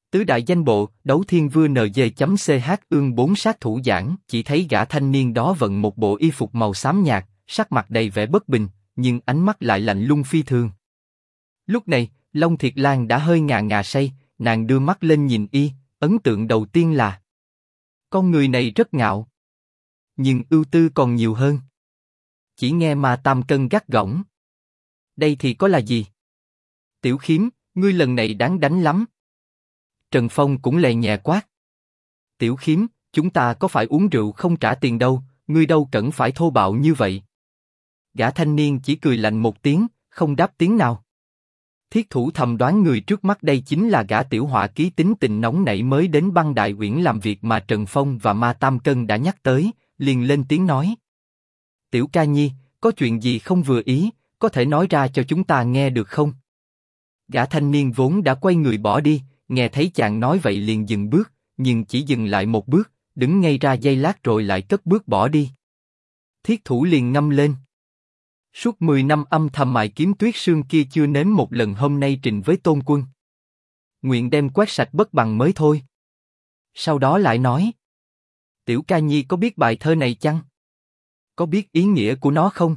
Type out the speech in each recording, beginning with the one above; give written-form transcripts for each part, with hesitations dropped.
Tứ đại danh bộ, đấu thiên vua NG.ch ương 4 sát thủ giảng, chỉ thấy gã thanh niên đó vận một bộ y phục màu xám nhạt, sắc mặt đầy vẻ bất bình, nhưng ánh mắt lại lạnh lùng phi thường. Lúc này, Long Thiệt Lan đã hơi ngà ngà say, nàng đưa mắt lên nhìn y, ấn tượng đầu tiên là con người này rất ngạo, nhưng ưu tư còn nhiều hơn. Chỉ nghe Ma Tam Cân gắt gỏng: đây thì có là gì? Tiểu Khiếm, ngươi lần này đáng đánh lắm. Trần Phong cũng lè nhẹ quát: Tiểu Khiếm, chúng ta có phải uống rượu không trả tiền đâu, ngươi đâu cần phải thô bạo như vậy. Gã thanh niên chỉ cười lạnh một tiếng, không đáp tiếng nào. Thiết Thủ thầm đoán người trước mắt đây chính là gã tiểu họa ký tính tình nóng nảy mới đến Băng Đại Uyển làm việc mà Trần Phong và Ma Tam Cân đã nhắc tới, liền lên tiếng nói: Tiểu ca nhi, có chuyện gì không vừa ý, có thể nói ra cho chúng ta nghe được không? Gã thanh niên vốn đã quay người bỏ đi, nghe thấy chàng nói vậy liền dừng bước, nhưng chỉ dừng lại một bước, đứng ngây ra giây lát rồi lại cất bước bỏ đi. Thiết Thủ liền ngâm lên: suốt 10 năm âm thầm mài kiếm tuyết sương kia chưa nếm một lần, hôm nay trình với Tôn Quân. Nguyện đem quét sạch bất bằng mới thôi. Sau đó lại nói: Tiểu ca nhi có biết bài thơ này chăng? Có biết ý nghĩa của nó không?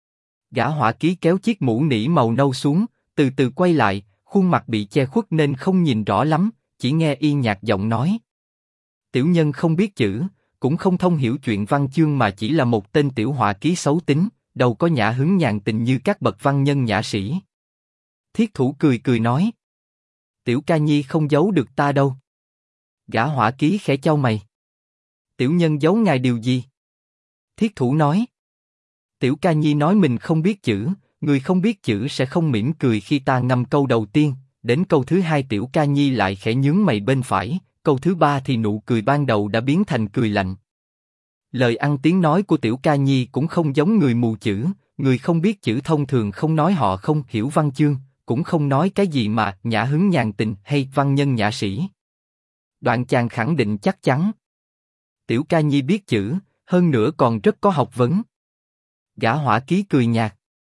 Gã họa ký kéo chiếc mũ nỉ màu nâu xuống, từ từ quay lại, khuôn mặt bị che khuất nên không nhìn rõ lắm, chỉ nghe y nhạt giọng nói: Tiểu nhân không biết chữ, cũng không thông hiểu chuyện văn chương mà chỉ là một tên tiểu họa ký xấu tính, đâu có nhã hứng nhàn tình như các bậc văn nhân nhã sĩ. Thiết Thủ cười cười nói: Tiểu ca nhi không giấu được ta đâu. Gã họa ký khẽ chau mày: Tiểu nhân giấu ngài điều gì? Thiết Thủ nói: Tiểu ca nhi nói mình không biết chữ, người không biết chữ sẽ không mỉm cười khi ta ngâm câu đầu tiên, đến câu thứ hai tiểu ca nhi lại khẽ nhướng mày bên phải, câu thứ ba thì nụ cười ban đầu đã biến thành cười lạnh. Lời ăn tiếng nói của tiểu ca nhi cũng không giống người mù chữ, người không biết chữ thông thường không nói họ không hiểu văn chương, cũng không nói cái gì mà nhã hứng nhàn tình hay văn nhân nhã sĩ. Đoạn chàng khẳng định chắc chắn: Tiểu ca nhi biết chữ, hơn nữa còn rất có học vấn. Gã họa ký cười nhạt: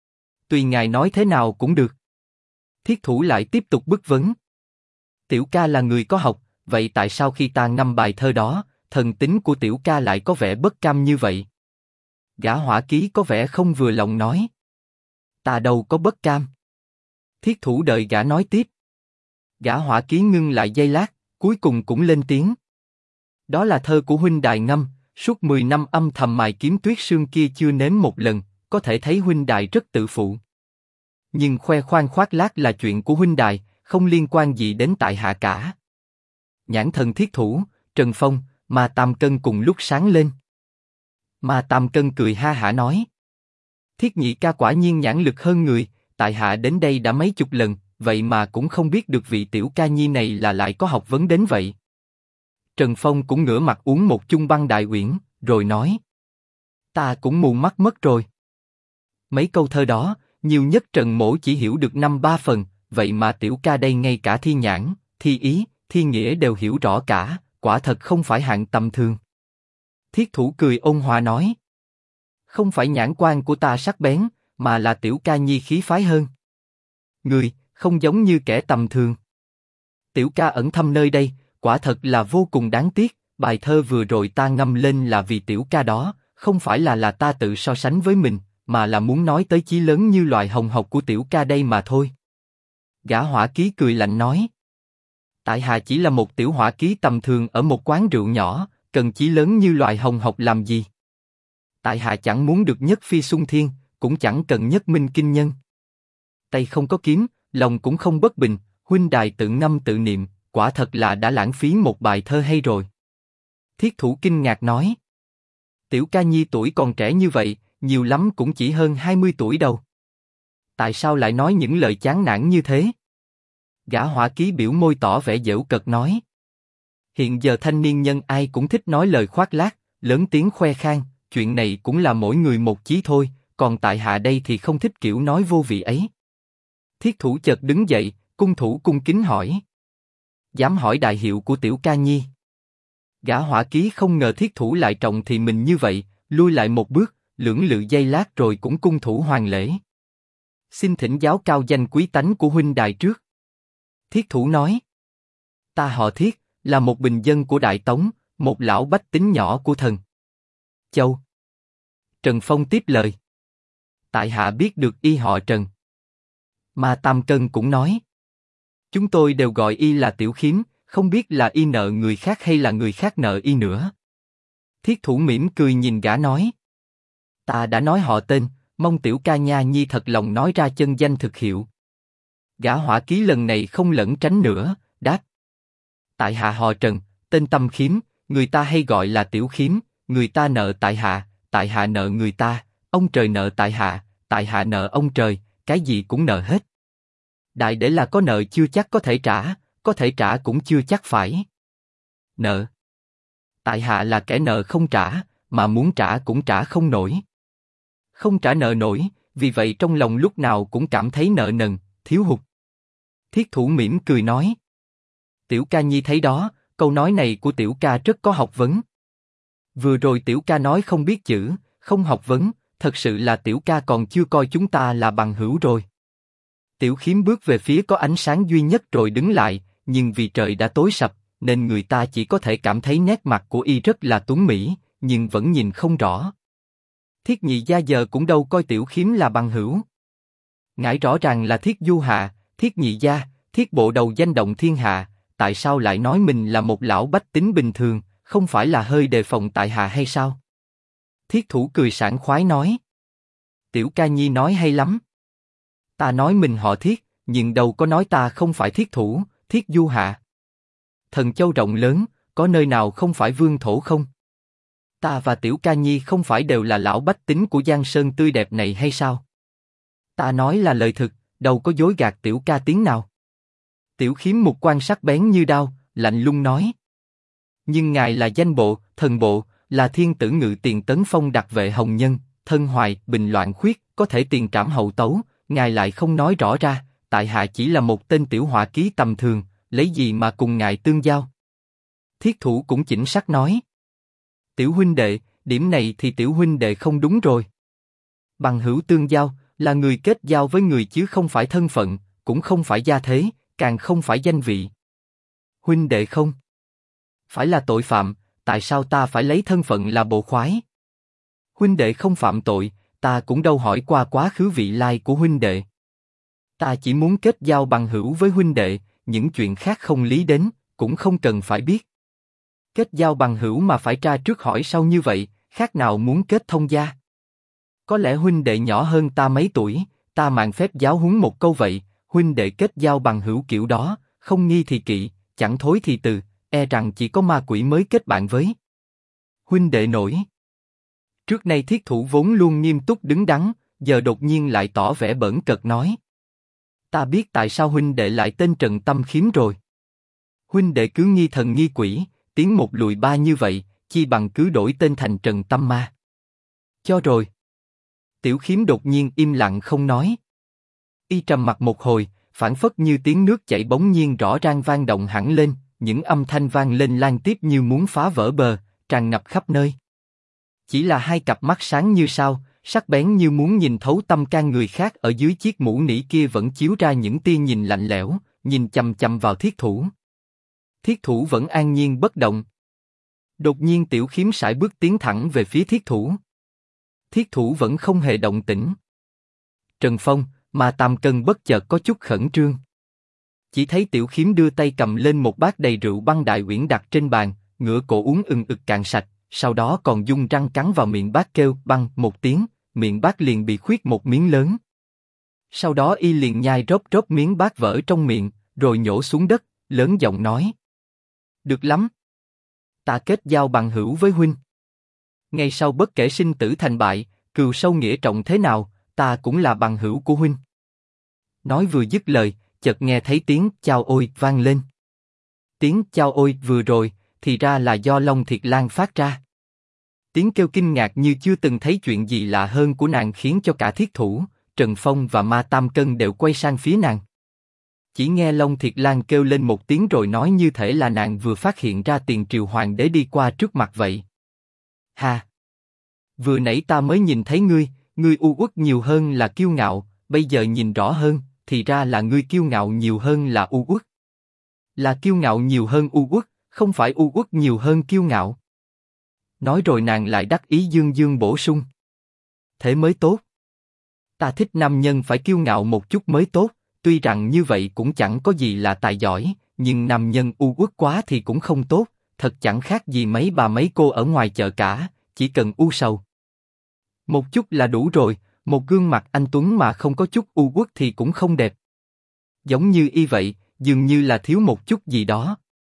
Tùy ngài nói thế nào cũng được. Thiết Thủ lại tiếp tục bức vấn: Tiểu ca là người có học, vậy tại sao khi ta ngâm bài thơ đó, thần tính của tiểu ca lại có vẻ bất cam như vậy? Gã họa ký có vẻ không vừa lòng nói: Ta đâu có bất cam. Thiết Thủ đợi gã nói tiếp. Gã họa ký ngưng lại giây lát, cuối cùng cũng lên tiếng: Đó là thơ của huynh đài ngâm, suốt 10 năm âm thầm mài kiếm tuyết sương kia chưa nếm một lần, có thể thấy huynh đài rất tự phụ. Nhưng khoe khoang khoác lác là chuyện của huynh đài, không liên quan gì đến tại hạ cả. Nhãn thần Thiết Thủ, Trần Phong, Ma Tam Cân cùng lúc sáng lên. Ma Tam Cân cười ha hả nói: Thiết nhị ca quả nhiên nhãn lực hơn người, tại hạ đến đây đã mấy chục lần, vậy mà cũng không biết được vị tiểu ca nhi này là lại có học vấn đến vậy. Trần Phong cũng ngửa mặt uống một chung Băng Đại Uyển, rồi nói: Ta cũng mù mắt mất rồi. Mấy câu thơ đó, nhiều nhất Trần Mỗ chỉ hiểu được 5-3 phần, vậy mà tiểu ca đây ngay cả thi nhãn, thi ý, thi nghĩa đều hiểu rõ cả, quả thật không phải hạng tầm thường. Thiết Thủ cười ôn hòa nói: Không phải nhãn quan của ta sắc bén, mà là tiểu ca nhi khí phái hơn. Người, không giống như kẻ tầm thường. Tiểu ca ẩn thâm nơi đây, quả thật là vô cùng đáng tiếc, bài thơ vừa rồi ta ngâm lên là vì tiểu ca đó, không phải là ta tự so sánh với mình, mà là muốn nói tới chí lớn như loài hồng học của tiểu ca đây mà thôi. Gã họa ký cười lạnh nói: Tại hạ chỉ là một tiểu họa ký tầm thường ở một quán rượu nhỏ, cần chí lớn như loài hồng học làm gì? Tại hạ chẳng muốn được nhất phi xung thiên, cũng chẳng cần nhất minh kinh nhân. Tay không có kiếm, lòng cũng không bất bình, huynh đài tự ngâm tự niệm, quả thật là đã lãng phí một bài thơ hay rồi. Thiết Thủ kinh ngạc nói: Tiểu ca nhi tuổi còn trẻ như vậy, nhiều lắm cũng chỉ hơn 20 tuổi đâu. Tại sao lại nói những lời chán nản như thế? Gã họa ký biểu môi tỏ vẻ giễu cợt nói: Hiện giờ thanh niên nhân ai cũng thích nói lời khoác lác, lớn tiếng khoe khoang, chuyện này cũng là mỗi người một chí thôi, còn tại hạ đây thì không thích kiểu nói vô vị ấy. Thiết Thủ chợt đứng dậy, cung thủ cung kính hỏi: Dám hỏi đại hiệu của tiểu ca nhi? Gã họa ký không ngờ Thiết Thủ lại trọng thì mình như vậy, lui lại một bước, lưỡng lự giây lát rồi cũng cung thủ hoàn lễ. Xin thỉnh giáo cao danh quý tánh của huynh đài trước. Thiết Thủ nói: Ta họ Thiết, là một bình dân của Đại Tống, một lão bách tính nhỏ của thần Châu. Trần Phong tiếp lời. Tại hạ biết được y họ Trần. Ma Tam Cân cũng nói. Chúng tôi đều gọi y là Tiểu Khiếm, không biết là y nợ người khác hay là người khác nợ y nữa. Thiết Thủ mỉm cười nhìn gã nói. Ta đã nói họ tên, mong Tiểu ca nha nhi thật lòng nói ra chân danh thực hiệu. Gã hỏa ký lần này không lẩn tránh nữa, đáp. Tại hạ họ Trần, tên Tâm Khiếm, người ta hay gọi là Tiểu Khiếm, người ta nợ tại hạ nợ người ta, ông trời nợ tại hạ nợ ông trời, cái gì cũng nợ hết. Đại để là có nợ chưa chắc có thể trả cũng chưa chắc phải nợ. Tại hạ là kẻ nợ không trả, mà muốn trả cũng trả không nổi. Không trả nợ nổi, vì vậy trong lòng lúc nào cũng cảm thấy nợ nần, thiếu hụt. Thiết Thủ mỉm cười nói. Tiểu ca nhi thấy đó, câu nói này của Tiểu ca rất có học vấn. Vừa rồi Tiểu ca nói không biết chữ, không học vấn, thật sự là Tiểu ca còn chưa coi chúng ta là bằng hữu rồi. Tiểu Khiếm bước về phía có ánh sáng duy nhất rồi đứng lại, nhưng vì trời đã tối sập, nên người ta chỉ có thể cảm thấy nét mặt của y rất là tuấn mỹ, nhưng vẫn nhìn không rõ. Thiết nhị gia giờ cũng đâu coi Tiểu Khiếm là bằng hữu. Ngài rõ ràng là Thiết Du Hạ, Thiết nhị gia, Thiết bộ đầu danh động thiên hạ, tại sao lại nói mình là một lão bách tính bình thường, không phải là hơi đề phòng tại hạ hay sao? Thiết Thủ cười sảng khoái nói. Tiểu ca nhi nói hay lắm. Ta nói mình họ Thiết, nhưng đâu có nói ta không phải Thiết Thủ, Thiết Du Hạ. Thần Châu rộng lớn, có nơi nào không phải vương thổ không? Ta và Tiểu ca nhi không phải đều là lão bách tính của Giang Sơn tươi đẹp này hay sao? Ta nói là lời thực, đâu có dối gạt Tiểu ca tiếng nào. Tiểu Khiếm mục quan sắc bén như đao, lạnh lùng nói. Nhưng ngài là danh bộ, thần bộ, là thiên tử ngự tiền tấn phong đặc vệ hồng nhân, thân hoài, bình loạn khuyết, có thể tiền trảm hậu tấu, ngài lại không nói rõ ra, tại hạ chỉ là một tên tiểu họa ký tầm thường, lấy gì mà cùng ngài tương giao? Thiết Thủ cũng chỉnh sắc nói. Tiểu huynh đệ, điểm này thì tiểu huynh đệ không đúng rồi. Bằng hữu tương giao, là người kết giao với người chứ không phải thân phận, cũng không phải gia thế, càng không phải danh vị. Huynh đệ không phải là tội phạm, tại sao ta phải lấy thân phận là bộ khoái? Huynh đệ không phạm tội, ta cũng đâu hỏi qua quá khứ vị lai của huynh đệ. Ta chỉ muốn kết giao bằng hữu với huynh đệ, những chuyện khác không lý đến, cũng không cần phải biết. Kết giao bằng hữu mà phải tra trước hỏi sau như vậy, khác nào muốn kết thông gia. Có lẽ huynh đệ nhỏ hơn ta mấy tuổi, ta mạn phép giáo huấn một câu vậy, huynh đệ kết giao bằng hữu kiểu đó, không nghi thì kỵ, chẳng thối thì từ, e rằng chỉ có ma quỷ mới kết bạn với. Huynh đệ nổi. Trước nay Thiết Thủ vốn luôn nghiêm túc đứng đắn, giờ đột nhiên lại tỏ vẻ bỡn cợt nói. Ta biết tại sao huynh đệ lại tên Trần Tâm Khiếm rồi. Huynh đệ cứ nghi thần nghi quỷ, tiến một lùi ba như vậy, chi bằng cứ đổi tên thành Trần Tâm Ma. Cho rồi. Tiểu Khiếm đột nhiên im lặng không nói. Y trầm mặc một hồi, phảng phất như tiếng nước chảy bỗng nhiên rõ ràng vang động hẳn lên, những âm thanh vang lên lan tiếp như muốn phá vỡ bờ, tràn ngập khắp nơi. Chỉ là hai cặp mắt sáng như sao, sắc bén như muốn nhìn thấu tâm can người khác ở dưới chiếc mũ nỉ kia vẫn chiếu ra những tia nhìn lạnh lẽo, nhìn chằm chằm vào Thiết Thủ. Thiết Thủ vẫn an nhiên bất động. Đột nhiên Tiểu Khiếm sải bước tiến thẳng về phía Thiết Thủ. Thiết Thủ vẫn không hề động tĩnh. Trần Phong, mà Tam Cân bất chợt có chút khẩn trương. Chỉ thấy Tiểu Khiếm đưa tay cầm lên một bát đầy rượu băng đại uyển đặt trên bàn, ngửa cổ uống ừng ực cạn sạch, sau đó còn dung răng cắn vào miệng bát kêu băng một tiếng, miệng bát liền bị khuyết một miếng lớn. Sau đó y liền nhai rốp miếng bát vỡ trong miệng, rồi nhổ xuống đất, lớn giọng nói: được lắm, ta kết giao bằng hữu với huynh. Ngày sau bất kể sinh tử thành bại, cừu sâu nghĩa trọng thế nào, ta cũng là bằng hữu của huynh. Nói vừa dứt lời, chợt nghe thấy tiếng chao ôi vang lên. Tiếng chao ôi vừa rồi, thì ra là do Long Thiệt Lan phát ra. Tiếng kêu kinh ngạc như chưa từng thấy chuyện gì lạ hơn của nàng khiến cho cả Thiết Thủ, Trần Phong và Ma Tam Cân đều quay sang phía nàng. Chỉ nghe Long Thiệt Lan kêu lên một tiếng rồi nói như thể là nàng vừa phát hiện ra tiền triều hoàng đế đi qua trước mặt vậy. Ha! Vừa nãy ta mới nhìn thấy ngươi u uất nhiều hơn là kiêu ngạo, bây giờ nhìn rõ hơn, thì ra là ngươi kiêu ngạo nhiều hơn là u uất. Là kiêu ngạo nhiều hơn u uất, không phải u uất nhiều hơn kiêu ngạo. Nói rồi nàng lại đắc ý dương dương bổ sung. Thế mới tốt. Ta thích nam nhân phải kiêu ngạo một chút mới tốt, tuy rằng như vậy cũng chẳng có gì là tài giỏi, nhưng nam nhân u uất quá thì cũng không tốt, thật chẳng khác gì mấy bà mấy cô ở ngoài chợ cả, chỉ cần u sầu. Một chút là đủ rồi, một gương mặt anh tuấn mà không có chút u uất thì cũng không đẹp. Giống như y vậy, dường như là thiếu một chút gì đó.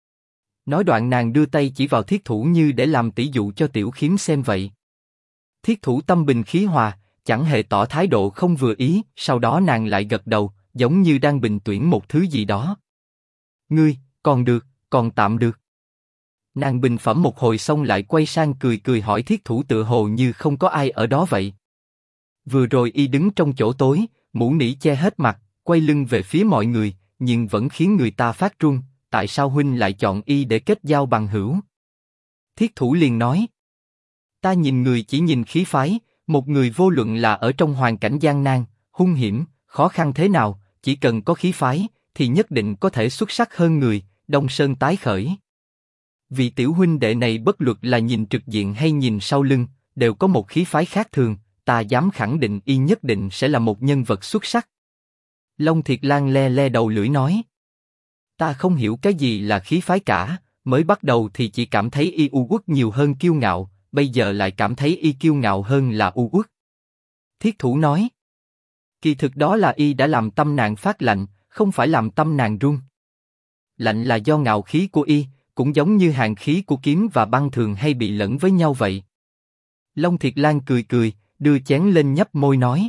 Nói đoạn nàng đưa tay chỉ vào Thiết Thủ như để làm tỷ dụ cho Tiểu Khiếm xem vậy. Thiết Thủ tâm bình khí hòa, chẳng hề tỏ thái độ không vừa ý, sau đó nàng lại gật đầu, giống như đang bình tuyển một thứ gì đó. Ngươi, còn được, còn tạm được. Nàng bình phẩm một hồi xong lại quay sang cười cười hỏi Thiết Thủ tựa hồ như không có ai ở đó vậy. Vừa rồi y đứng trong chỗ tối, mũ nỉ che hết mặt, quay lưng về phía mọi người, nhưng vẫn khiến người ta phát run. Tại sao huynh lại chọn y để kết giao bằng hữu? Thiết Thủ liền nói. Ta nhìn người chỉ nhìn khí phái, một người vô luận là ở trong hoàn cảnh gian nan, hung hiểm, khó khăn thế nào, chỉ cần có khí phái, thì nhất định có thể xuất sắc hơn người, Đông Sơn tái khởi. Vị tiểu huynh đệ này bất luận là nhìn trực diện hay nhìn sau lưng, đều có một khí phái khác thường, ta dám khẳng định y nhất định sẽ là một nhân vật xuất sắc. Long Thiệt Lan le le đầu lưỡi nói. Ta không hiểu cái gì là khí phái cả, mới bắt đầu thì chỉ cảm thấy y u uất nhiều hơn kiêu ngạo, bây giờ lại cảm thấy y kiêu ngạo hơn là u uất. Thiết Thủ nói. Kỳ thực đó là y đã làm tâm nàng phát lạnh, không phải làm tâm nàng run. Lạnh là do ngạo khí của y, cũng giống như hàn khí của kiếm và băng thường hay bị lẫn với nhau vậy. Long Thiệt Lan cười cười, đưa chén lên nhấp môi nói.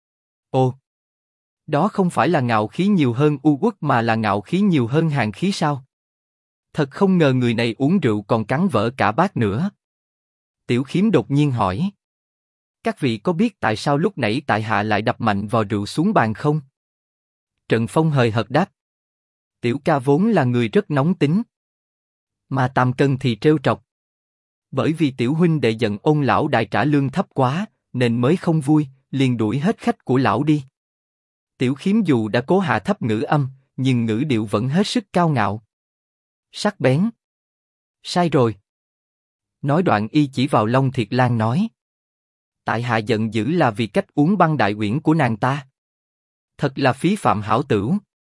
Ồ, đó không phải là ngạo khí nhiều hơn u uất mà là ngạo khí nhiều hơn hàn khí sao? Thật không ngờ người này uống rượu còn cắn vỡ cả bát nữa. Tiểu Khiếm đột nhiên hỏi. Các vị có biết tại sao lúc nãy tại hạ lại đập mạnh vò rượu xuống bàn không? Trần Phong hời hợt đáp. Tiểu ca vốn là người rất nóng tính. Mà Tam Cân thì trêu trọc. Bởi vì tiểu huynh đệ giận Ôn lão đại trả lương thấp quá, nên mới không vui, liền đuổi hết khách của lão đi. Tiểu Khiếm dù đã cố hạ thấp ngữ âm, nhưng ngữ điệu vẫn hết sức cao ngạo. Sắc bén. Sai rồi. Nói đoạn y chỉ vào Long Thiệt Lan nói. Tại hạ giận dữ là vì cách uống băng đại uyển của nàng ta. Thật là phí phạm hảo tửu.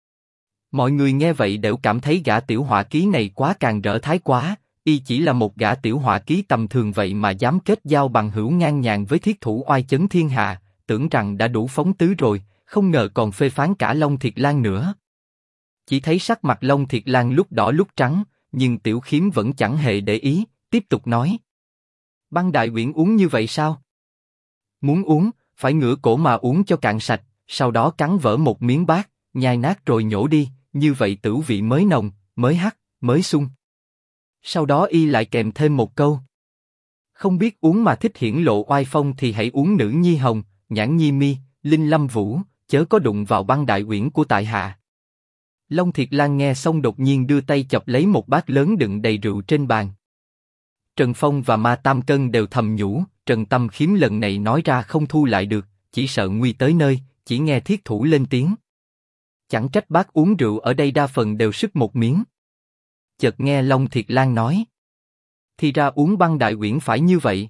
Mọi người nghe vậy đều cảm thấy gã tiểu họa ký này quá càng rỡ thái quá, y chỉ là một gã tiểu họa ký tầm thường vậy mà dám kết giao bằng hữu ngang nhàng với Thiết Thủ oai chấn thiên hạ, tưởng rằng đã đủ phóng tứ rồi, không ngờ còn phê phán cả Long Thiệt Lan nữa. Chỉ thấy sắc mặt Long Thiệt Lan lúc đỏ lúc trắng, nhưng Tiểu Khiếm vẫn chẳng hề để ý, tiếp tục nói. Băng đại uyển uống như vậy sao? Muốn uống, phải ngửa cổ mà uống cho cạn sạch, sau đó cắn vỡ một miếng bát, nhai nát rồi nhổ đi, như vậy tửu vị mới nồng, mới hắc, mới sung. Sau đó y lại kèm thêm một câu. Không biết uống mà thích hiển lộ oai phong thì hãy uống Nữ Nhi Hồng, Nhãn Nhi Mi, Linh Lâm Vũ, chớ có đụng vào băng đại uyển của tại hạ. Long Thiệt Lan nghe xong đột nhiên đưa tay chọc lấy một bát lớn đựng đầy rượu trên bàn. Trần Phong và Ma Tam Cân đều thầm nhủ, Trần Tâm Khiếm lần này nói ra không thu lại được, chỉ sợ nguy tới nơi, chỉ nghe Thiết Thủ lên tiếng. Chẳng trách bác uống rượu ở đây đa phần đều sức một miếng. Chợt nghe Long Thiệt Lan nói. Thì ra uống băng đại uyển phải như vậy.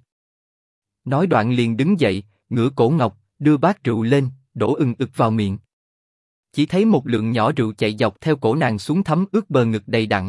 Nói đoạn liền đứng dậy, ngửa cổ ngọc, đưa bát rượu lên, đổ ừng ực vào miệng. Chỉ thấy một lượng nhỏ rượu chạy dọc theo cổ nàng xuống thấm ướt bờ ngực đầy đặn.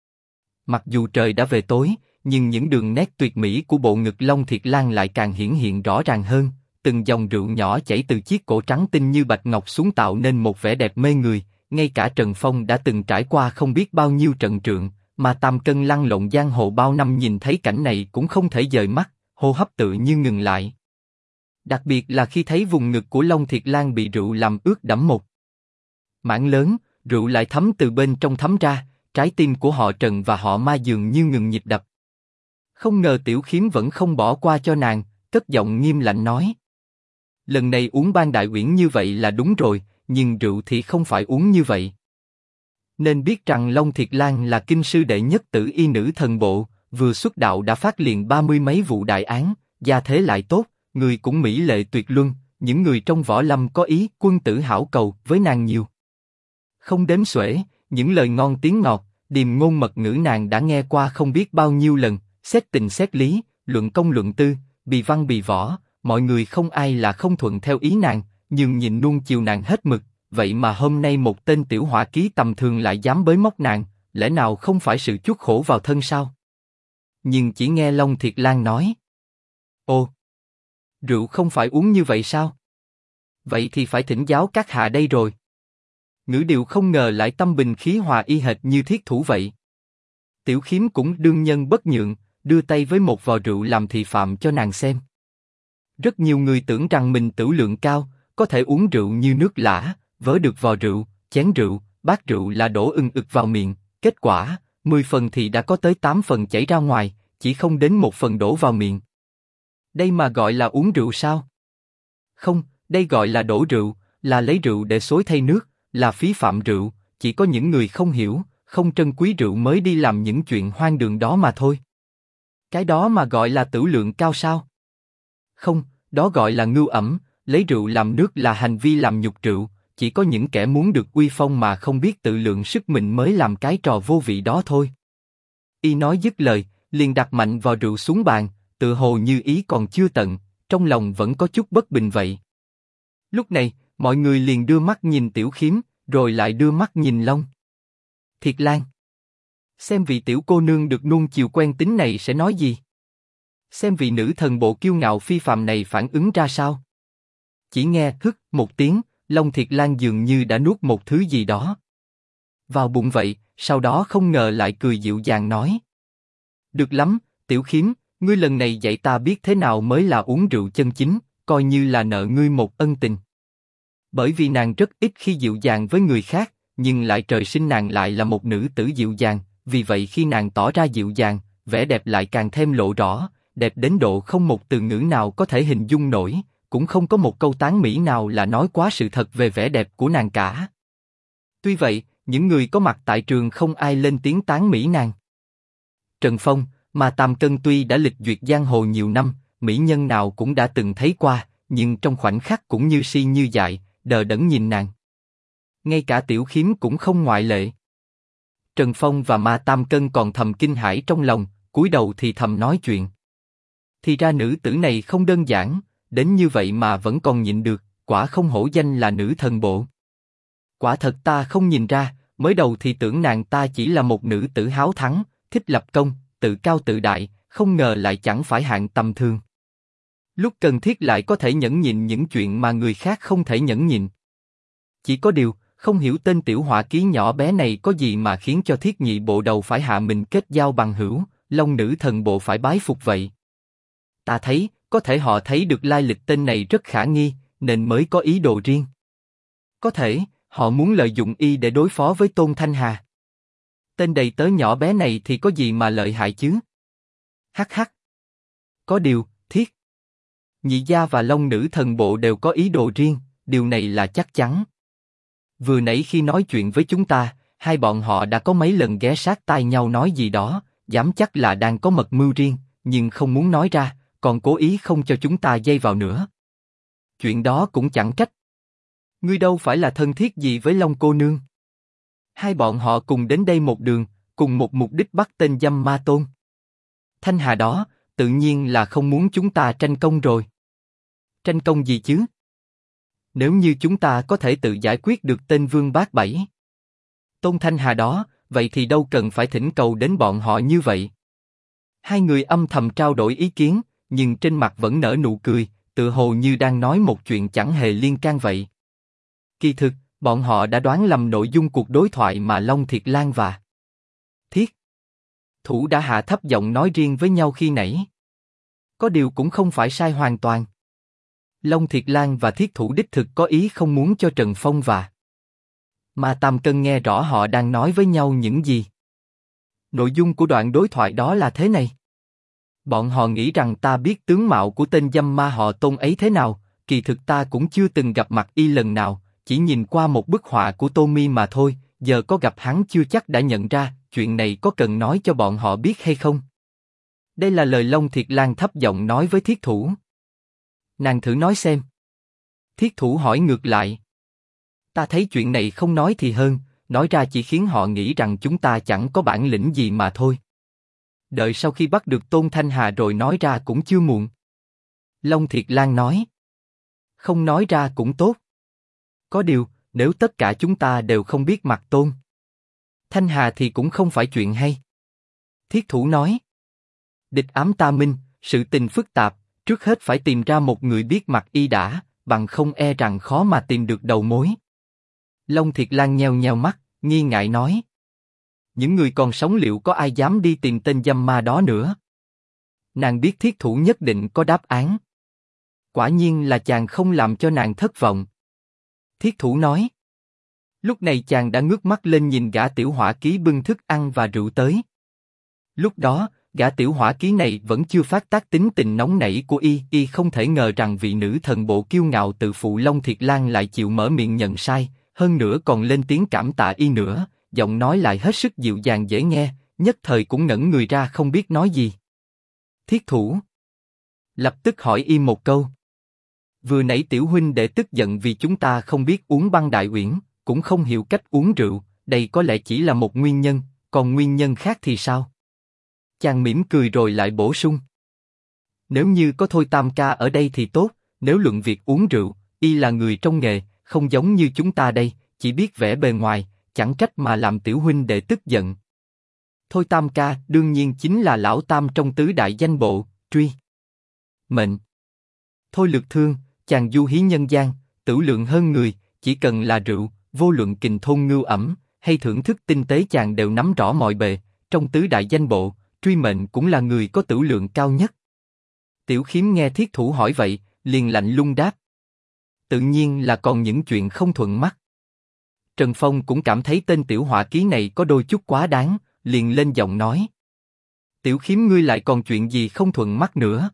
Mặc dù trời đã về tối, nhưng những đường nét tuyệt mỹ của bộ ngực Long Thiệt Lan lại càng hiển hiện rõ ràng hơn. Từng dòng rượu nhỏ chảy từ chiếc cổ trắng tinh như bạch ngọc xuống tạo nên một vẻ đẹp mê người. Ngay cả Trần Phong đã từng trải qua không biết bao nhiêu trận trượng, mà Tam Cân lăn lộn giang hồ bao năm nhìn thấy cảnh này cũng không thể dời mắt, hô hấp tự như ngừng lại. Đặc biệt là khi thấy vùng ngực của Long Thiệt Lan bị rượu làm ướt đẫm một mảng lớn, rượu lại thấm từ bên trong thấm ra, trái tim của họ Trần và họ Ma dường như ngừng nhịp đập. Không ngờ Tiểu Khiếm vẫn không bỏ qua cho nàng, cất giọng nghiêm lạnh nói. Lần này uống ban đại uyển như vậy là đúng rồi, nhưng rượu thì không phải uống như vậy. Nên biết rằng Long Thiệt Lan là kinh sư đệ nhất tử y nữ thần bộ, vừa xuất đạo đã phát liền 30 mấy vụ đại án, gia thế lại tốt, người cũng mỹ lệ tuyệt luân, những người trong võ lâm có ý quân tử hảo cầu với nàng nhiều không đếm xuể, những lời ngon tiếng ngọt, điềm ngôn mật ngữ nàng đã nghe qua không biết bao nhiêu lần, xét tình xét lý, luận công luận tư, bì văn bì võ, mọi người không ai là không thuận theo ý nàng, nhưng nhìn nuông chiều nàng hết mực, vậy mà hôm nay một tên tiểu hỏa ký tầm thường lại dám bới móc nàng, lẽ nào không phải sự chuốc khổ vào thân sao? Nhưng chỉ nghe Long Thiệt Lan nói, ồ, rượu không phải uống như vậy sao? Vậy thì phải thỉnh giáo các hạ đây rồi. Ngữ điệu không ngờ lại tâm bình khí hòa y hệt như thiết thủ vậy. Tiểu Khiếm cũng đương nhân bất nhượng, đưa tay với một vò rượu làm thị phạm cho nàng xem. Rất nhiều người tưởng rằng mình tửu lượng cao, có thể uống rượu như nước lã, vớ được vò rượu, chén rượu, bát rượu là đổ ưng ực vào miệng, kết quả, 10 phần thì đã có tới 8 phần chảy ra ngoài, chỉ không đến 1 phần đổ vào miệng. Đây mà gọi là uống rượu sao? Không, đây gọi là đổ rượu, là lấy rượu để xối thay nước, là phí phạm rượu, chỉ có những người không hiểu, không trân quý rượu mới đi làm những chuyện hoang đường đó mà thôi. Cái đó mà gọi là tửu lượng cao sao? Không, đó gọi là ngưu ẩm, lấy rượu làm nước là hành vi làm nhục rượu, chỉ có những kẻ muốn được uy phong mà không biết tự lượng sức mình mới làm cái trò vô vị đó thôi. Y nói dứt lời, liền đặt mạnh vào rượu xuống bàn, tự hồ như ý còn chưa tận, trong lòng vẫn có chút bất bình vậy. Lúc này, mọi người liền đưa mắt nhìn Tiểu Khiếm, rồi lại đưa mắt nhìn Long Thiệt Lan. Xem vị tiểu cô nương được nuông chiều quen tính này sẽ nói gì? Xem vị nữ thần bộ kiêu ngạo phi phàm này phản ứng ra sao? Chỉ nghe hức một tiếng, Long Thiệt Lan dường như đã nuốt một thứ gì đó vào bụng vậy, sau đó không ngờ lại cười dịu dàng nói: được lắm, Tiểu Khiếm, ngươi lần này dạy ta biết thế nào mới là uống rượu chân chính, coi như là nợ ngươi một ân tình. Bởi vì nàng rất ít khi dịu dàng với người khác, nhưng lại trời sinh nàng lại là một nữ tử dịu dàng, vì vậy khi nàng tỏ ra dịu dàng, vẻ đẹp lại càng thêm lộ rõ, đẹp đến độ không một từ ngữ nào có thể hình dung nổi, cũng không có một câu tán mỹ nào là nói quá sự thật về vẻ đẹp của nàng cả. Tuy vậy, những người có mặt tại trường không ai lên tiếng tán mỹ nàng. Trần Phong, mà Tam Cân tuy đã lịch duyệt giang hồ nhiều năm, mỹ nhân nào cũng đã từng thấy qua, nhưng trong khoảnh khắc cũng như si như dại, đờ đẫn nhìn nàng. Ngay cả Tiểu Khiếm cũng không ngoại lệ. Trần Phong và Ma Tam Cân còn thầm kinh hãi trong lòng, cúi đầu thì thầm nói chuyện. Thì ra nữ tử này không đơn giản, đến như vậy mà vẫn còn nhịn được, quả không hổ danh là nữ thần bộ. Quả thật ta không nhìn ra, mới đầu thì tưởng nàng ta chỉ là một nữ tử háo thắng, thích lập công, tự cao tự đại, không ngờ lại chẳng phải hạng tầm thường. Lúc cần thiết lại có thể nhẫn nhịn những chuyện mà người khác không thể nhẫn nhịn. Chỉ có điều, không hiểu tên tiểu họa ký nhỏ bé này có gì mà khiến cho Thiết Nhị bộ đầu phải hạ mình kết giao bằng hữu, Long nữ thần bộ phải bái phục vậy. Ta thấy, có thể họ thấy được lai lịch tên này rất khả nghi, nên mới có ý đồ riêng. Có thể, họ muốn lợi dụng y để đối phó với Tôn Thanh Hà. Tên đầy tớ nhỏ bé này thì có gì mà lợi hại chứ? Hắc hắc. Có điều, Thiết Nhị gia và Long nữ thần bộ đều có ý đồ riêng, điều này là chắc chắn. Vừa nãy khi nói chuyện với chúng ta, hai bọn họ đã có mấy lần ghé sát tai nhau nói gì đó, dám chắc là đang có mật mưu riêng, nhưng không muốn nói ra, còn cố ý không cho chúng ta dây vào nữa. Chuyện đó cũng chẳng trách. Ngươi đâu phải là thân thiết gì với Long cô nương. Hai bọn họ cùng đến đây một đường, cùng một mục đích bắt tên dâm ma Tôn Thanh Hà đó, tự nhiên là không muốn chúng ta tranh công rồi. Tranh công gì chứ? Nếu như chúng ta có thể tự giải quyết được tên Vương Bát Bảy, Tôn Thanh Hà đó, vậy thì đâu cần phải thỉnh cầu đến bọn họ như vậy. Hai người âm thầm trao đổi ý kiến, nhưng trên mặt vẫn nở nụ cười, tự hồ như đang nói một chuyện chẳng hề liên can vậy. Kỳ thực, bọn họ đã đoán lầm nội dung cuộc đối thoại mà Long Thiệt Lan và Thiết Thủ đã hạ thấp giọng nói riêng với nhau khi nãy. Có điều cũng không phải sai hoàn toàn. Long Thiệt Lan và Thiết Thủ đích thực có ý không muốn cho Trần Phong và Ma Tam Cân nghe rõ họ đang nói với nhau những gì. Nội dung của đoạn đối thoại đó là thế này. Bọn họ nghĩ rằng ta biết tướng mạo của tên dâm ma họ Tôn ấy thế nào, kỳ thực ta cũng chưa từng gặp mặt y lần nào, chỉ nhìn qua một bức họa của Tô Mi mà thôi, giờ có gặp hắn chưa chắc đã nhận ra, chuyện này có cần nói cho bọn họ biết hay không? Đây là lời Long Thiệt Lan thấp giọng nói với Thiết Thủ. Nàng thử nói xem. Thiết Thủ hỏi ngược lại. Ta thấy chuyện này không nói thì hơn, nói ra chỉ khiến họ nghĩ rằng chúng ta chẳng có bản lĩnh gì mà thôi. Đợi sau khi bắt được Tôn Thanh Hà rồi nói ra cũng chưa muộn. Long Thiệt Lan nói. Không nói ra cũng tốt. Có điều, nếu tất cả chúng ta đều không biết mặt Tôn Thanh Hà thì cũng không phải chuyện hay. Thiết Thủ nói. Địch ám ta minh, sự tình phức tạp, trước hết phải tìm ra một người biết mặt y đã, bằng không e rằng khó mà tìm được đầu mối. Long Thiệt Lan nheo nheo mắt, nghi ngại nói. Những người còn sống liệu có ai dám đi tìm tên dâm ma đó nữa? Nàng biết Thiết Thủ nhất định có đáp án. Quả nhiên là chàng không làm cho nàng thất vọng. Thiết Thủ nói. Lúc này chàng đã ngước mắt lên nhìn gã tiểu hỏa ký bưng thức ăn và rượu tới. Lúc đó, gã tiểu hỏa ký này vẫn chưa phát tác tính tình nóng nảy của y không thể ngờ rằng vị nữ thần bộ kiêu ngạo tự phụ Long Thiệt Lan lại chịu mở miệng nhận sai, hơn nữa còn lên tiếng cảm tạ y nữa, giọng nói lại hết sức dịu dàng dễ nghe, nhất thời cũng ngẩn người ra không biết nói gì. Thiết Thủ lập tức hỏi y một câu. Vừa nãy tiểu huynh đệ tức giận vì chúng ta không biết uống băng đại uyển, cũng không hiểu cách uống rượu, đây có lẽ chỉ là một nguyên nhân, còn nguyên nhân khác thì sao? Chàng mỉm cười rồi lại bổ sung. Nếu như có Thôi Tam ca ở đây thì tốt, nếu luận việc uống rượu, y là người trong nghề, không giống như chúng ta đây, chỉ biết vẻ bề ngoài, chẳng trách mà làm tiểu huynh đệ tức giận. Thôi Tam ca đương nhiên chính là lão tam trong tứ đại danh bộ, truy mệnh. Thôi Lược Thương, chàng du hí nhân gian, tửu lượng hơn người, chỉ cần là rượu, vô luận kình thôn ngưu ẩm, hay thưởng thức tinh tế chàng đều nắm rõ mọi bề, trong tứ đại danh bộ, truy mệnh cũng là người có tửu lượng cao nhất. Tiểu Khiếm nghe Thiết Thủ hỏi vậy, liền lạnh lùng đáp. Tự nhiên là còn những chuyện không thuận mắt. Trần Phong cũng cảm thấy tên tiểu họa ký này có đôi chút quá đáng, liền lên giọng nói. Tiểu Khiếm ngươi lại còn chuyện gì không thuận mắt nữa?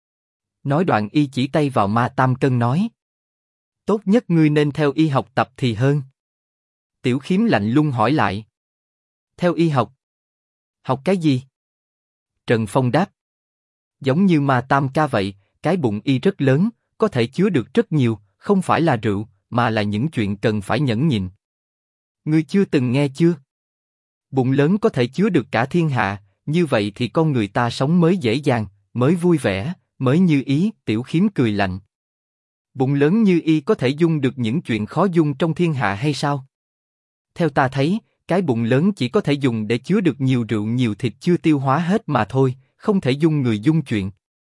Nói đoạn y chỉ tay vào Ma Tam Cân nói. Tốt nhất ngươi nên theo y học tập thì hơn. Tiểu Khiếm lạnh lùng hỏi lại. Theo y học? Học cái gì? Trần Phong đáp. Giống như Ma Tam ca vậy, cái bụng y rất lớn, có thể chứa được rất nhiều, không phải là rượu, mà là những chuyện cần phải nhẫn nhịn. Ngươi chưa từng nghe chưa? Bụng lớn có thể chứa được cả thiên hạ, như vậy thì con người ta sống mới dễ dàng, mới vui vẻ, mới như ý. Tiểu Khiếm cười lạnh. Bụng lớn như y có thể dung được những chuyện khó dung trong thiên hạ hay sao? Theo ta thấy, cái bụng lớn chỉ có thể dùng để chứa được nhiều rượu nhiều thịt chưa tiêu hóa hết mà thôi, không thể dung người dung chuyện.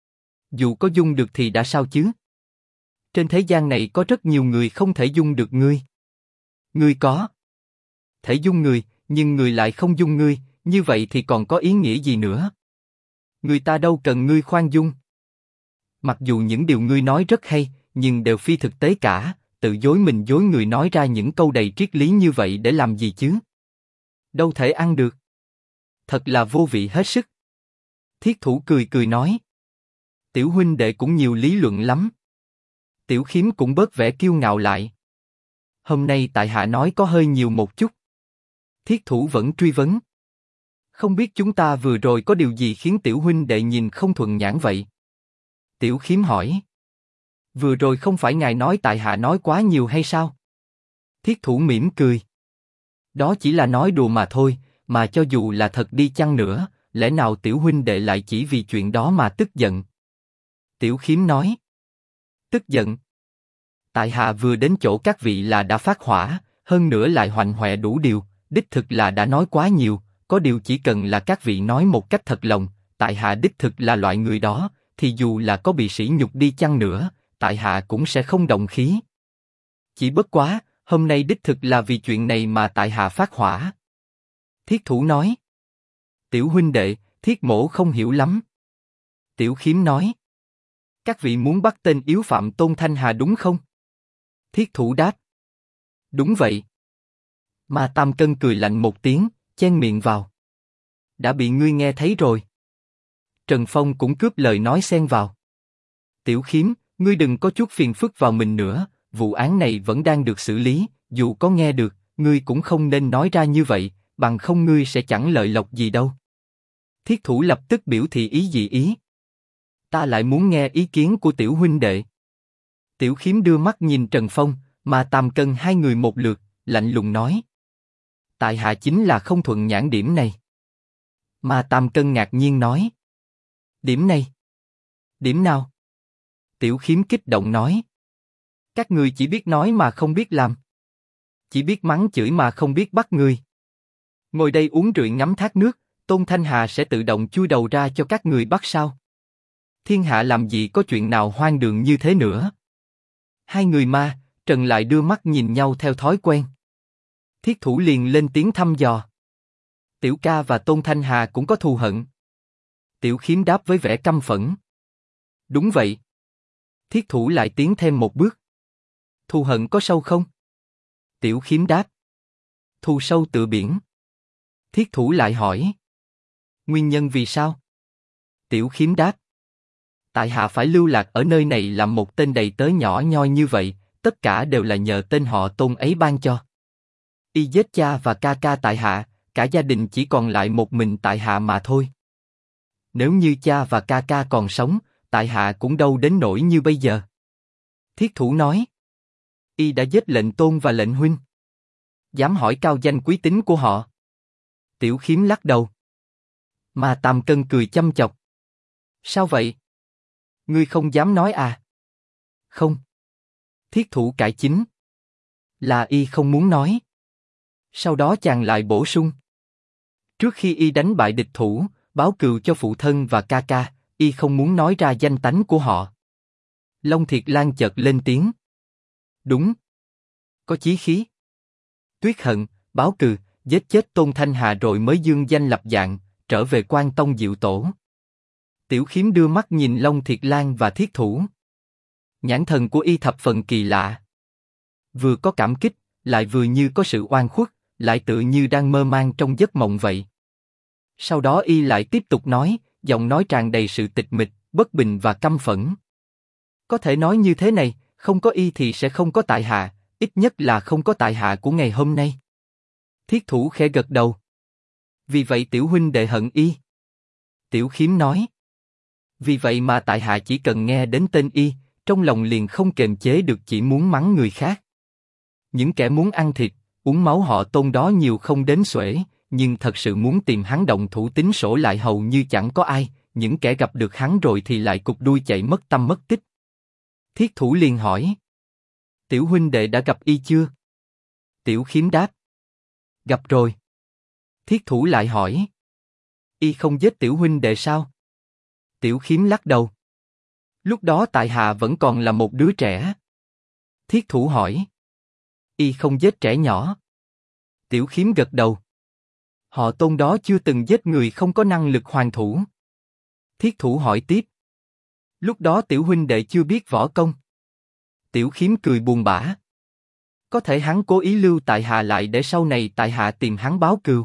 Dù có dung được thì đã sao chứ? Trên thế gian này có rất nhiều người không thể dung được ngươi. Ngươi có thể dung người, nhưng người lại không dung ngươi, như vậy thì còn có ý nghĩa gì nữa? Người ta đâu cần ngươi khoan dung. Mặc dù những điều ngươi nói rất hay, nhưng đều phi thực tế cả, tự dối mình dối người nói ra những câu đầy triết lý như vậy để làm gì chứ? Đâu thể ăn được. Thật là vô vị hết sức. Thiết Thủ cười cười nói. Tiểu huynh đệ cũng nhiều lý luận lắm. Tiểu Khiếm cũng bớt vẻ kiêu ngạo lại. Hôm nay tại hạ nói có hơi nhiều một chút. Thiết Thủ vẫn truy vấn. Không biết chúng ta vừa rồi có điều gì khiến tiểu huynh đệ nhìn không thuận nhãn vậy? Tiểu Khiếm hỏi. Vừa rồi không phải ngài nói tại hạ nói quá nhiều hay sao? Thiết Thủ mỉm cười. Đó chỉ là nói đùa mà thôi, mà cho dù là thật đi chăng nữa, lẽ nào tiểu huynh đệ lại chỉ vì chuyện đó mà tức giận? Tiểu Khiếm nói. Tức giận? Tại hạ vừa đến chỗ các vị là đã phát hỏa, hơn nữa lại hoành hoẹ đủ điều, đích thực là đã nói quá nhiều, có điều chỉ cần là các vị nói một cách thật lòng, tại hạ đích thực là loại người đó, thì dù là có bị sỉ nhục đi chăng nữa, tại hạ cũng sẽ không động khí. Chỉ bất quá, hôm nay đích thực là vì chuyện này mà tại hạ phát hỏa. Thiết Thủ nói. Tiểu huynh đệ, Thiết mỗ không hiểu lắm. Tiểu Khiếm nói. Các vị muốn bắt tên yếu phạm Tôn Thanh Hà đúng không? Thiết Thủ đáp. Đúng vậy. Ma Tam Cân cười lạnh một tiếng, chen miệng vào. Đã bị ngươi nghe thấy rồi. Trần Phong cũng cướp lời nói xen vào. Tiểu Khiếm, ngươi đừng có chút phiền phức vào mình nữa, vụ án này vẫn đang được xử lý, dù có nghe được, ngươi cũng không nên nói ra như vậy, bằng không ngươi sẽ chẳng lợi lộc gì đâu. Thiết Thủ lập tức biểu thị ý dị ý. Ta lại muốn nghe ý kiến của tiểu huynh đệ. Tiểu Khiếm đưa mắt nhìn Trần Phong, mà Tam Cân hai người một lượt, lạnh lùng nói. Tại hạ chính là không thuận nhãn điểm này. Ma Tam Cân ngạc nhiên nói. Điểm này? Điểm nào? Tiểu Khiếm kích động nói. Các ngươi chỉ biết nói mà không biết làm. Chỉ biết mắng chửi mà không biết bắt người. Ngồi đây uống rượu ngắm thác nước, Tôn Thanh Hà sẽ tự động chui đầu ra cho các người bắt sao? Thiên hạ làm gì có chuyện nào hoang đường như thế nữa? Hai người Ma, Trần lại đưa mắt nhìn nhau theo thói quen. Thiết Thủ liền lên tiếng thăm dò. Tiểu ca và Tôn Thanh Hà cũng có thù hận. Tiểu Khiếm đáp với vẻ căm phẫn. Đúng vậy. Thiết Thủ lại tiến thêm một bước. Thù hận có sâu không? Tiểu Khiếm đáp. Thù sâu tựa biển. Thiết Thủ lại hỏi. Nguyên nhân vì sao? Tiểu Khiếm đáp. Tại hạ phải lưu lạc ở nơi này làm một tên đầy tớ nhỏ nhoi như vậy, tất cả đều là nhờ tên họ Tôn ấy ban cho. Y giết cha và ca ca tại hạ, cả gia đình chỉ còn lại một mình tại hạ mà thôi. Nếu như cha và ca ca còn sống, tại hạ cũng đâu đến nỗi như bây giờ. Thiết Thủ nói. Y đã giết lệnh Tôn và lệnh huynh. Dám hỏi cao danh quý tính của họ? Tiểu Khiếm lắc đầu. Ma Tam Cân cười chăm chọc. Sao vậy? Ngươi không dám nói à? Không. Thiết Thủ cải chính. Là y không muốn nói. Sau đó chàng lại bổ sung. Trước khi y đánh bại địch thủ, báo cừu cho phụ thân và ca ca, y không muốn nói ra danh tánh của họ. Long Thiệt Lan chợt lên tiếng. Đúng. Có chí khí. Tuyết hận, báo cừu, giết chết Tôn Thanh Hà rồi mới dương danh lập dạng, trở về Quan Tông Diệu Tổ. Tiểu Khiếm đưa mắt nhìn Long Thiệt Lan và Thiết Thủ. Nhãn thần của y thập phần kỳ lạ. Vừa có cảm kích, lại vừa như có sự oan khuất, lại tự như đang mơ màng trong giấc mộng vậy. Sau đó y lại tiếp tục nói, giọng nói tràn đầy sự tịch mịch, bất bình và căm phẫn. Có thể nói như thế này, không có y thì sẽ không có tại hạ, ít nhất là không có tại hạ của ngày hôm nay. Thiết Thủ khẽ gật đầu. Vì vậy tiểu huynh đệ hận y. Tiểu Khiếm nói. Vì vậy mà tại hạ chỉ cần nghe đến tên y, trong lòng liền không kềm chế được chỉ muốn mắng người khác. Những kẻ muốn ăn thịt, uống máu họ Tôn đó nhiều không đếm xuể, nhưng thật sự muốn tìm hắn động thủ tính sổ lại hầu như chẳng có ai, những kẻ gặp được hắn rồi thì lại cụp đuôi chạy mất tâm mất tích. Thiết Thủ liền hỏi. Tiểu huynh đệ đã gặp y chưa? Tiểu Khiếm đáp. Gặp rồi. Thiết Thủ lại hỏi. Y không giết tiểu huynh đệ sao? Tiểu Khiếm lắc đầu. Lúc đó tại hạ vẫn còn là một đứa trẻ. Thiết Thủ hỏi. Y không giết trẻ nhỏ. Tiểu Khiếm gật đầu. Họ Tôn đó chưa từng giết người không có năng lực hoàn thủ. Thiết Thủ hỏi tiếp. Lúc đó tiểu huynh đệ chưa biết võ công. Tiểu Khiếm cười buồn bã. Có thể hắn cố ý lưu tại hạ lại để sau này tại hạ tìm hắn báo cừu.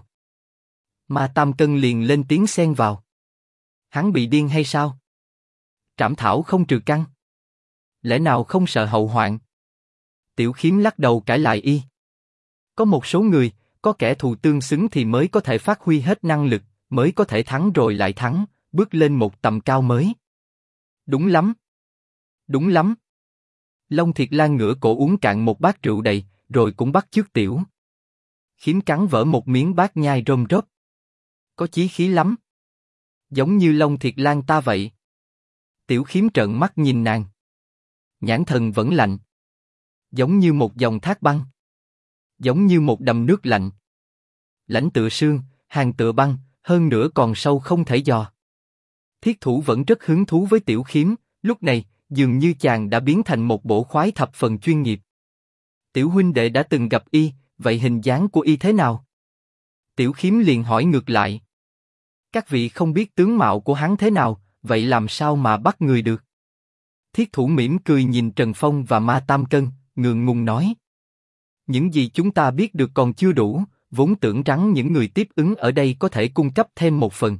Ma Tam Cân liền lên tiếng xen vào. Hắn bị điên hay sao? Trảm thảo không trừ căn. Lẽ nào không sợ hậu hoạn? Tiểu Khiếm lắc đầu cãi lại y. Có một số người, có kẻ thù tương xứng thì mới có thể phát huy hết năng lực, mới có thể thắng rồi lại thắng, bước lên một tầm cao mới. Đúng lắm. Đúng lắm. Long Thiệt Lan ngửa cổ uống cạn một bát rượu đầy, rồi cũng bắt chước Tiểu Khiếm cắn vỡ một miếng bát nhai rôm rốp. Có chí khí lắm. Giống như Long Thiệt Lan ta vậy. Tiểu Khiếm trợn mắt nhìn nàng. Nhãn thần vẫn lạnh. Giống như một dòng thác băng. Giống như một đầm nước lạnh. Lãnh tựa sương, hàn tựa băng, hơn nữa còn sâu không thể dò. Thiết Thủ vẫn rất hứng thú với Tiểu Khiếm, lúc này, dường như chàng đã biến thành một bộ khoái thập phần chuyên nghiệp. Tiểu huynh đệ đã từng gặp y, vậy hình dáng của y thế nào? Tiểu Khiếm liền hỏi ngược lại. Các vị không biết tướng mạo của hắn thế nào, vậy làm sao mà bắt người được? Thiết Thủ mỉm cười nhìn Trần Phong và Ma Tam Cân, ngượng ngùng nói. Những gì chúng ta biết được còn chưa đủ, vốn tưởng rằng những người tiếp ứng ở đây có thể cung cấp thêm một phần.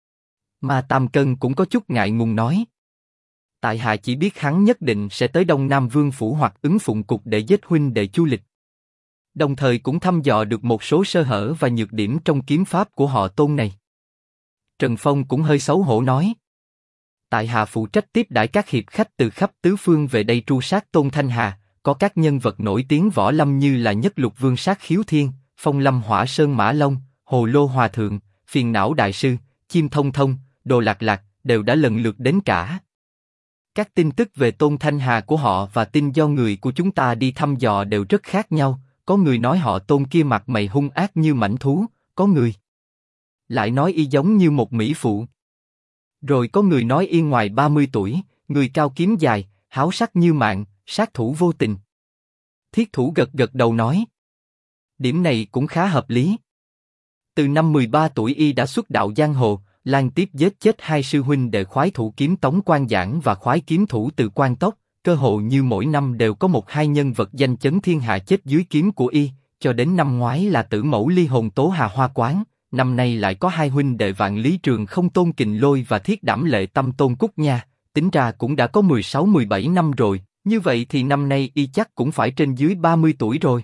Ma Tam Cân cũng có chút ngại ngùng nói. Tại hạ chỉ biết hắn nhất định sẽ tới Đông Nam Vương Phủ hoặc ứng phụng cục để giết huynh đệ Chu Lịch. Đồng thời cũng thăm dò được một số sơ hở và nhược điểm trong kiếm pháp của họ Tôn này. Trần Phong cũng hơi xấu hổ nói. Tại hạ phụ trách tiếp đãi các hiệp khách từ khắp tứ phương về đây tru sát Tôn Thanh Hà, có các nhân vật nổi tiếng võ lâm như là Nhất Lục Vương Sát Khiếu Thiên, Phong Lâm Hỏa Sơn Mã Long, Hồ Lô Hòa Thượng, Phiền Não Đại Sư, Chim Thông Thông, Đồ Lạc Lạc đều đã lần lượt đến cả. Các tin tức về Tôn Thanh Hà của họ và tin do người của chúng ta đi thăm dò đều rất khác nhau. Có người nói họ Tôn kia mặt mày hung ác như mãnh thú, có người lại nói y giống như một mỹ phụ. Rồi có người nói y ngoài 30 tuổi, người cao kiếm dài, háo sắc như mạng, sát thủ vô tình. Thiết Thủ gật gật đầu nói, điểm này cũng khá hợp lý. Từ năm 13 tuổi y đã xuất đạo giang hồ, liên tiếp giết chết hai sư huynh đệ khoái thủ kiếm Tống Quan Giảng và khoái kiếm thủ Từ Quan Tốc, cơ hội như mỗi năm đều có một hai nhân vật danh chấn thiên hạ chết dưới kiếm của y, cho đến năm ngoái là Tử Mẫu Ly Hồn Tố Hà Hoa Quán, năm nay lại có hai huynh đệ Vạn Lý Trường Không Tôn Kình Lôi và Thiết Đảm Lệ Tâm Tôn Cúc Nha, tính ra cũng đã có 16-17 năm rồi, như vậy thì năm nay y chắc cũng phải trên dưới 30 tuổi rồi.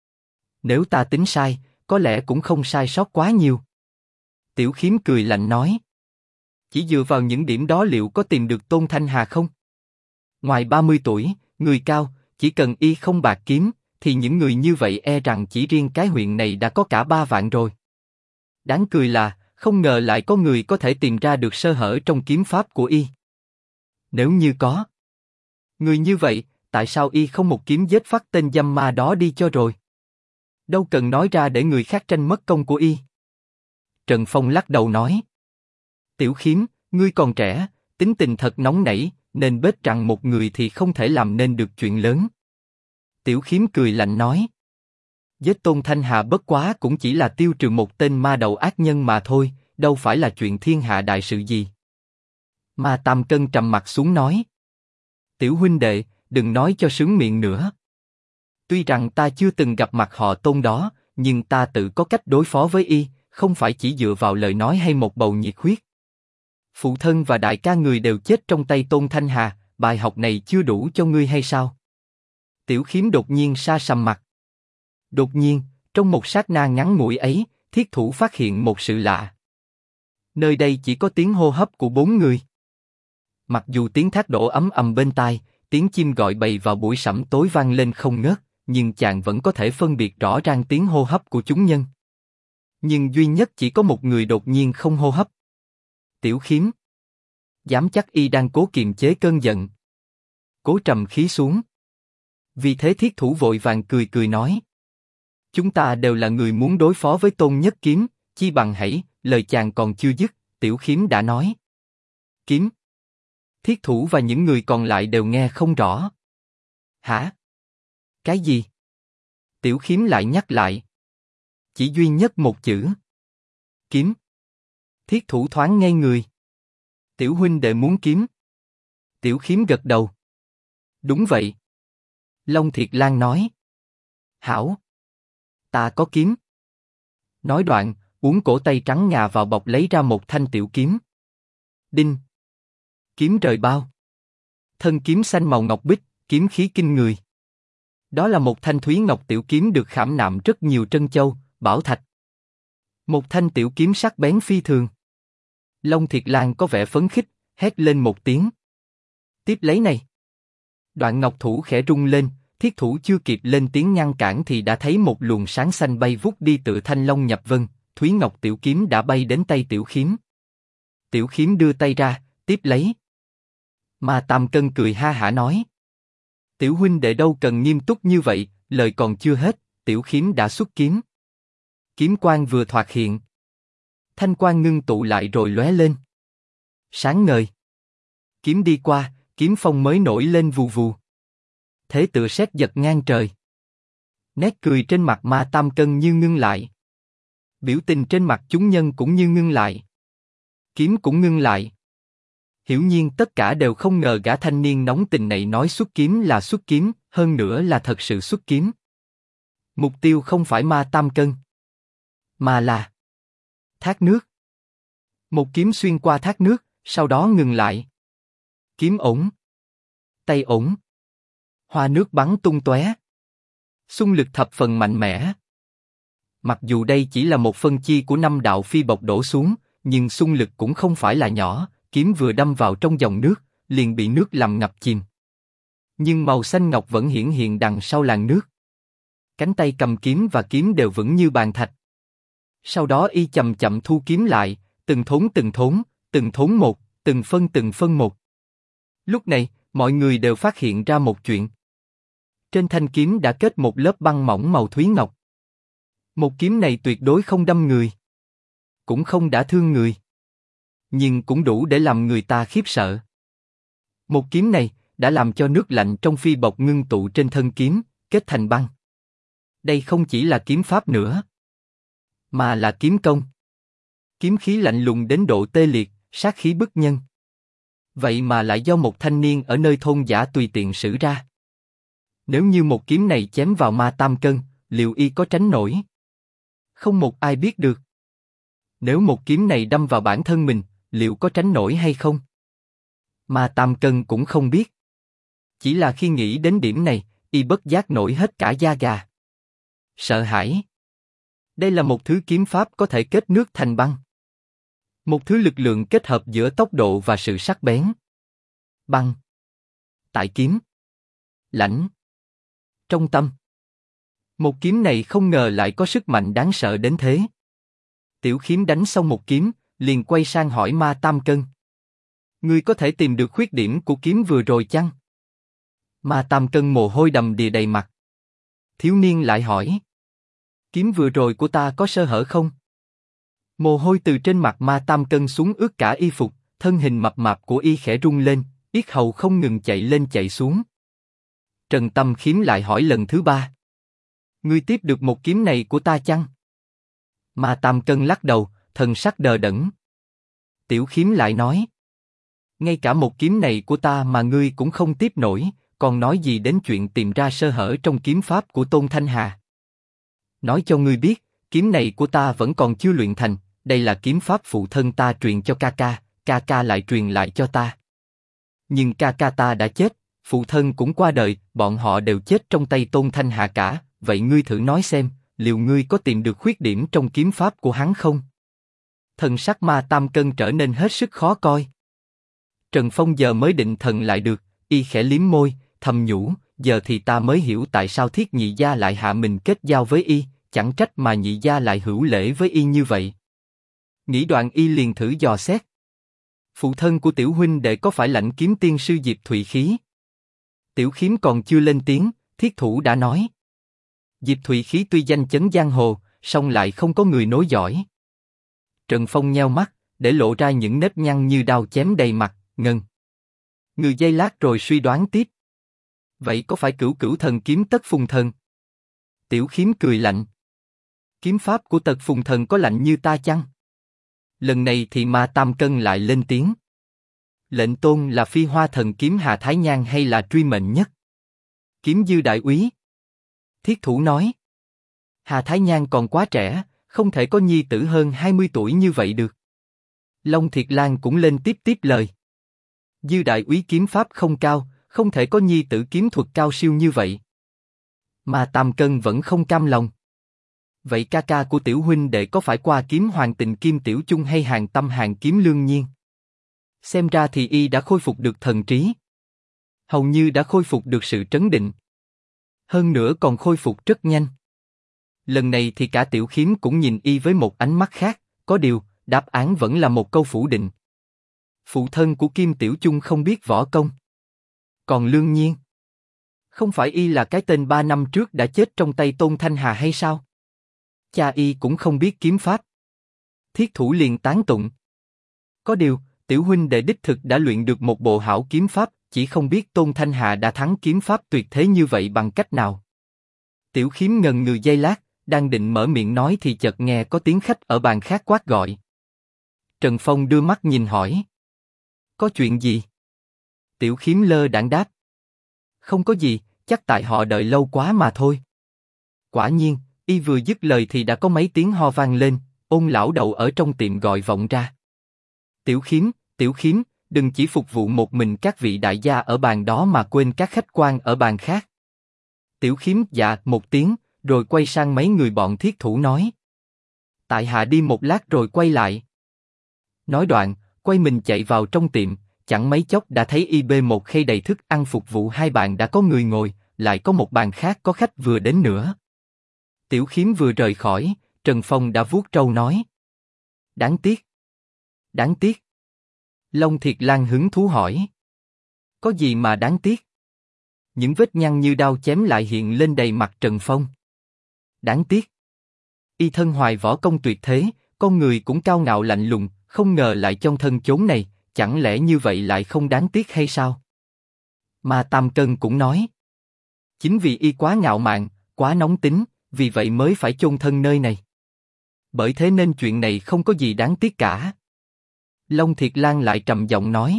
Nếu ta tính sai, có lẽ cũng không sai sót quá nhiều. Tiểu Khiếm cười lạnh nói, chỉ dựa vào những điểm đó liệu có tìm được Tôn Thanh Hà không? Ngoài 30 tuổi, người cao, chỉ cần y không bạc kiếm, thì những người như vậy e rằng chỉ riêng cái huyện này đã có cả 3 vạn rồi. Đáng cười là, không ngờ lại có người có thể tìm ra được sơ hở trong kiếm pháp của y. Nếu như có người như vậy, tại sao y không một kiếm giết phát tên dâm ma đó đi cho rồi? Đâu cần nói ra để người khác tranh mất công của y. Trần Phong lắc đầu nói, Tiểu Khiếm, ngươi còn trẻ, tính tình thật nóng nảy, nên bết rằng một người thì không thể làm nên được chuyện lớn. Tiểu Khiếm cười lạnh nói, giết Tôn Thanh Hà bất quá cũng chỉ là tiêu trừ một tên ma đầu ác nhân mà thôi, đâu phải là chuyện thiên hạ đại sự gì. Ma Tam Cân trầm mặt xuống nói, Tiểu huynh đệ, đừng nói cho sướng miệng nữa. Tuy rằng ta chưa từng gặp mặt họ Tôn đó, nhưng ta tự có cách đối phó với y, không phải chỉ dựa vào lời nói hay một bầu nhiệt huyết. Phụ thân và đại ca người đều chết trong tay Tôn Thanh Hà, bài học này chưa đủ cho ngươi hay sao? Tiểu Khiếm đột nhiên sa sầm mặt. Đột nhiên, trong một sát na ngắn ngủi ấy, Thiết Thủ phát hiện một sự lạ. Nơi đây chỉ có tiếng hô hấp của 4 người. Mặc dù tiếng thác đổ ấm ầm bên tai, tiếng chim gọi bầy vào buổi sẩm tối vang lên không ngớt, nhưng chàng vẫn có thể phân biệt rõ ràng tiếng hô hấp của chúng nhân. Nhưng duy nhất chỉ có một người đột nhiên không hô hấp. Tiểu Khiếm. Dám chắc y đang cố kiềm chế cơn giận. Cố trầm khí xuống. Vì thế Thiết Thủ vội vàng cười cười nói, chúng ta đều là người muốn đối phó với Tôn Nhất Kiếm, chi bằng hãy. Lời chàng còn chưa dứt, Tiểu Khiếm đã nói, kiếm. Thiết Thủ và những người còn lại đều nghe không rõ. Hả? Cái gì? Tiểu Khiếm lại nhắc lại. Chỉ duy nhất một chữ. Kiếm. Thiết Thủ thoáng ngây người. Tiểu huynh đệ muốn kiếm. Tiểu Khiếm gật đầu. Đúng vậy. Long Thiệt Lan nói. Hảo. Ta có kiếm. Nói đoạn, uốn cổ tay trắng ngà vào bọc lấy ra một thanh tiểu kiếm. Đinh. Kiếm rời bao. Thân kiếm xanh màu ngọc bích, kiếm khí kinh người. Đó là một thanh thúy ngọc tiểu kiếm được khảm nạm rất nhiều trân châu, bảo thạch. Một thanh tiểu kiếm sắc bén phi thường. Long Thiệt Lan có vẻ phấn khích, hét lên một tiếng. Tiếp lấy này. Đoạn ngọc thủ khẽ rung lên, Thiết Thủ chưa kịp lên tiếng ngăn cản thì đã thấy một luồng sáng xanh bay vút đi tự thanh long nhập vân, thúy ngọc tiểu kiếm đã bay đến tay Tiểu Khiếm. Tiểu Khiếm đưa tay ra, tiếp lấy. Ma Tam Cân cười ha hả nói. Tiểu huynh đệ đâu cần nghiêm túc như vậy, lời còn chưa hết, Tiểu Khiếm đã xuất kiếm. Kiếm quang vừa thoạt hiện. Thanh quang ngưng tụ lại rồi lóe lên. Sáng ngời. Kiếm đi qua, kiếm phong mới nổi lên vù vù. Thế tựa sét giật ngang trời. Nét cười trên mặt Ma Tam Cân như ngưng lại. Biểu tình trên mặt chúng nhân cũng như ngưng lại. Kiếm cũng ngưng lại. Hiển nhiên tất cả đều không ngờ gã thanh niên nóng tình này nói xuất kiếm là xuất kiếm, hơn nữa là thật sự xuất kiếm. Mục tiêu không phải Ma Tam Cân, mà là thác nước. Một kiếm xuyên qua thác nước, sau đó ngừng lại. Kiếm ổn, tay ổn. Hoa nước bắn tung tóe. Xung lực thập phần mạnh mẽ. Mặc dù đây chỉ là một phân chi của 5 đạo phi bộc đổ xuống, nhưng xung lực cũng không phải là nhỏ, kiếm vừa đâm vào trong dòng nước, liền bị nước làm ngập chìm. Nhưng màu xanh ngọc vẫn hiển hiện đằng sau làn nước. Cánh tay cầm kiếm và kiếm đều vững như bàn thạch. Sau đó y chậm chậm thu kiếm lại, từng thốn một, từng phân một. Lúc này, mọi người đều phát hiện ra một chuyện. Trên thanh kiếm đã kết một lớp băng mỏng màu thúy ngọc. Một kiếm này tuyệt đối không đâm người, cũng không đả thương người, nhưng cũng đủ để làm người ta khiếp sợ. Một kiếm này đã làm cho nước lạnh trong phi bộc ngưng tụ trên thân kiếm, kết thành băng. Đây không chỉ là kiếm pháp nữa, mà là kiếm công. Kiếm khí lạnh lùng đến độ tê liệt, sát khí bức nhân. Vậy mà lại do một thanh niên ở nơi thôn dã tùy tiện sử ra. Nếu như một kiếm này chém vào Ma Tam Cân, liệu y có tránh nổi? Không một ai biết được. Nếu một kiếm này đâm vào bản thân mình, liệu có tránh nổi hay không? Ma Tam Cân cũng không biết. Chỉ là khi nghĩ đến điểm này, y bất giác nổi hết cả da gà. Sợ hãi. Đây là một thứ kiếm pháp có thể kết nước thành băng. Một thứ lực lượng kết hợp giữa tốc độ và sự sắc bén. Băng. Tại kiếm. Lãnh. Trong tâm. Một kiếm này không ngờ lại có sức mạnh đáng sợ đến thế. Tiểu Khiếm đánh xong một kiếm, liền quay sang hỏi Ma Tam Cân. Ngươi có thể tìm được khuyết điểm của kiếm vừa rồi chăng? Ma Tam Cân mồ hôi đầm đìa đầy mặt. Thiếu niên lại hỏi. Kiếm vừa rồi của ta có sơ hở không? Mồ hôi từ trên mặt Ma Tam Cân xuống ướt cả y phục, thân hình mập mạp của y khẽ rung lên, yết hầu không ngừng chạy lên chạy xuống. Trần Tâm Khiếm lại hỏi lần thứ ba. Ngươi tiếp được một kiếm này của ta chăng? Ma Tam Cân lắc đầu, thần sắc đờ đẫn. Tiểu Khiếm lại nói. Ngay cả một kiếm này của ta mà ngươi cũng không tiếp nổi, còn nói gì đến chuyện tìm ra sơ hở trong kiếm pháp của Tôn Thanh Hà? Nói cho ngươi biết, kiếm này của ta vẫn còn chưa luyện thành, đây là kiếm pháp phụ thân ta truyền cho ca ca lại truyền lại cho ta. Nhưng ca ca ta đã chết, phụ thân cũng qua đời, bọn họ đều chết trong tay Tôn Thanh Hà cả, vậy ngươi thử nói xem, liệu ngươi có tìm được khuyết điểm trong kiếm pháp của hắn không? Thần sắc Ma Tam Cân trở nên hết sức khó coi. Trần Phong giờ mới định thần lại được, y khẽ liếm môi, thầm nhủ, giờ thì ta mới hiểu tại sao Thiết Nhị gia lại hạ mình kết giao với y, chẳng trách mà Nhị gia lại hữu lễ với y như vậy. Nghĩ đoạn y liền thử dò xét. Phụ thân của tiểu huynh đệ có phải Lãnh Kiếm Tiên sư Diệp Thụy Khí? Tiểu Khiếm còn chưa lên tiếng, Thiết Thủ đã nói. Diệp Thụy Khí tuy danh chấn giang hồ, song lại không có người nối dõi. Trần Phong nheo mắt, để lộ ra những nếp nhăn như đao chém đầy mặt, ngần người giây lát rồi suy đoán tiếp. Vậy có phải Cửu Cửu Thần Kiếm Tất Phùng Thần? Tiểu Khiếm cười lạnh. Kiếm pháp của Tật Phùng Thần có lạnh như ta chăng? Lần này thì Ma Tam Cân lại lên tiếng. Lệnh tôn là Phi Hoa Thần Kiếm Hà Thái Nhan hay là truy mệnh nhất? Kiếm Dư đại úy. Thiết Thủ nói. Hà Thái Nhan còn quá trẻ, không thể có nhi tử hơn 20 tuổi như vậy được. Long Thiệt Lan cũng lên tiếp lời. Dư đại úy kiếm pháp không cao, không thể có nhi tử kiếm thuật cao siêu như vậy. Mà Tam Cân vẫn không cam lòng. Vậy ca ca của tiểu huynh đệ có phải qua kiếm Hoàng Tình Kim Tiểu Chung hay Hàng Tâm Hàng Kiếm Lương Nhiên? Xem ra thì y đã khôi phục được thần trí. Hầu như đã khôi phục được sự trấn định. Hơn nữa còn khôi phục rất nhanh. Lần này thì cả Tiểu Khiếm cũng nhìn y với một ánh mắt khác, có điều, đáp án vẫn là một câu phủ định. Phụ thân của Kim Tiểu Chung không biết võ công. Còn Lương Nhiên? Không phải y là cái tên 3 năm trước đã chết trong tay Tôn Thanh Hà hay sao? Cha y cũng không biết kiếm pháp. Thiết Thủ liền tán tụng. Có điều, tiểu huynh đệ đích thực đã luyện được một bộ hảo kiếm pháp, chỉ không biết Tôn Thanh Hà đã thắng kiếm pháp tuyệt thế như vậy bằng cách nào. Tiểu Khiếm ngần người giây lát, đang định mở miệng nói thì chợt nghe có tiếng khách ở bàn khác quát gọi. Trần Phong đưa mắt nhìn hỏi. Có chuyện gì? Tiểu Khiếm lơ đãng đáp. Không có gì, chắc tại họ đợi lâu quá mà thôi. Quả nhiên, y vừa dứt lời thì đã có mấy tiếng ho vang lên, Ôn lão đậu ở trong tiệm gọi vọng ra. Tiểu Khiếm, đừng chỉ phục vụ một mình các vị đại gia ở bàn đó mà quên các khách quan ở bàn khác. Tiểu Khiếm dạ một tiếng, rồi quay sang mấy người bọn Thiết Thủ nói. Tại hạ đi một lát rồi quay lại. Nói đoạn, quay mình chạy vào trong tiệm, chẳng mấy chốc đã thấy y bê một khay đầy thức ăn phục vụ hai bàn đã có người ngồi, lại có một bàn khác có khách vừa đến nữa. Tiểu Khiếm vừa rời khỏi, Trần Phong đã vuốt râu nói. Đáng tiếc. Đáng tiếc. Long Thiệt Lan hứng thú hỏi. Có gì mà đáng tiếc? Những vết nhăn như đao chém lại hiện lên đầy mặt Trần Phong. Đáng tiếc. Y thân hoài võ công tuyệt thế, con người cũng cao ngạo lạnh lùng, không ngờ lại trong thân chốn này, chẳng lẽ như vậy lại không đáng tiếc hay sao? Mà Tam Cân cũng nói. Chính vì y quá ngạo mạn, quá nóng tính, vì vậy mới phải chôn thân nơi này. Bởi thế nên chuyện này không có gì đáng tiếc cả. Long Thiệt Lan lại trầm giọng nói.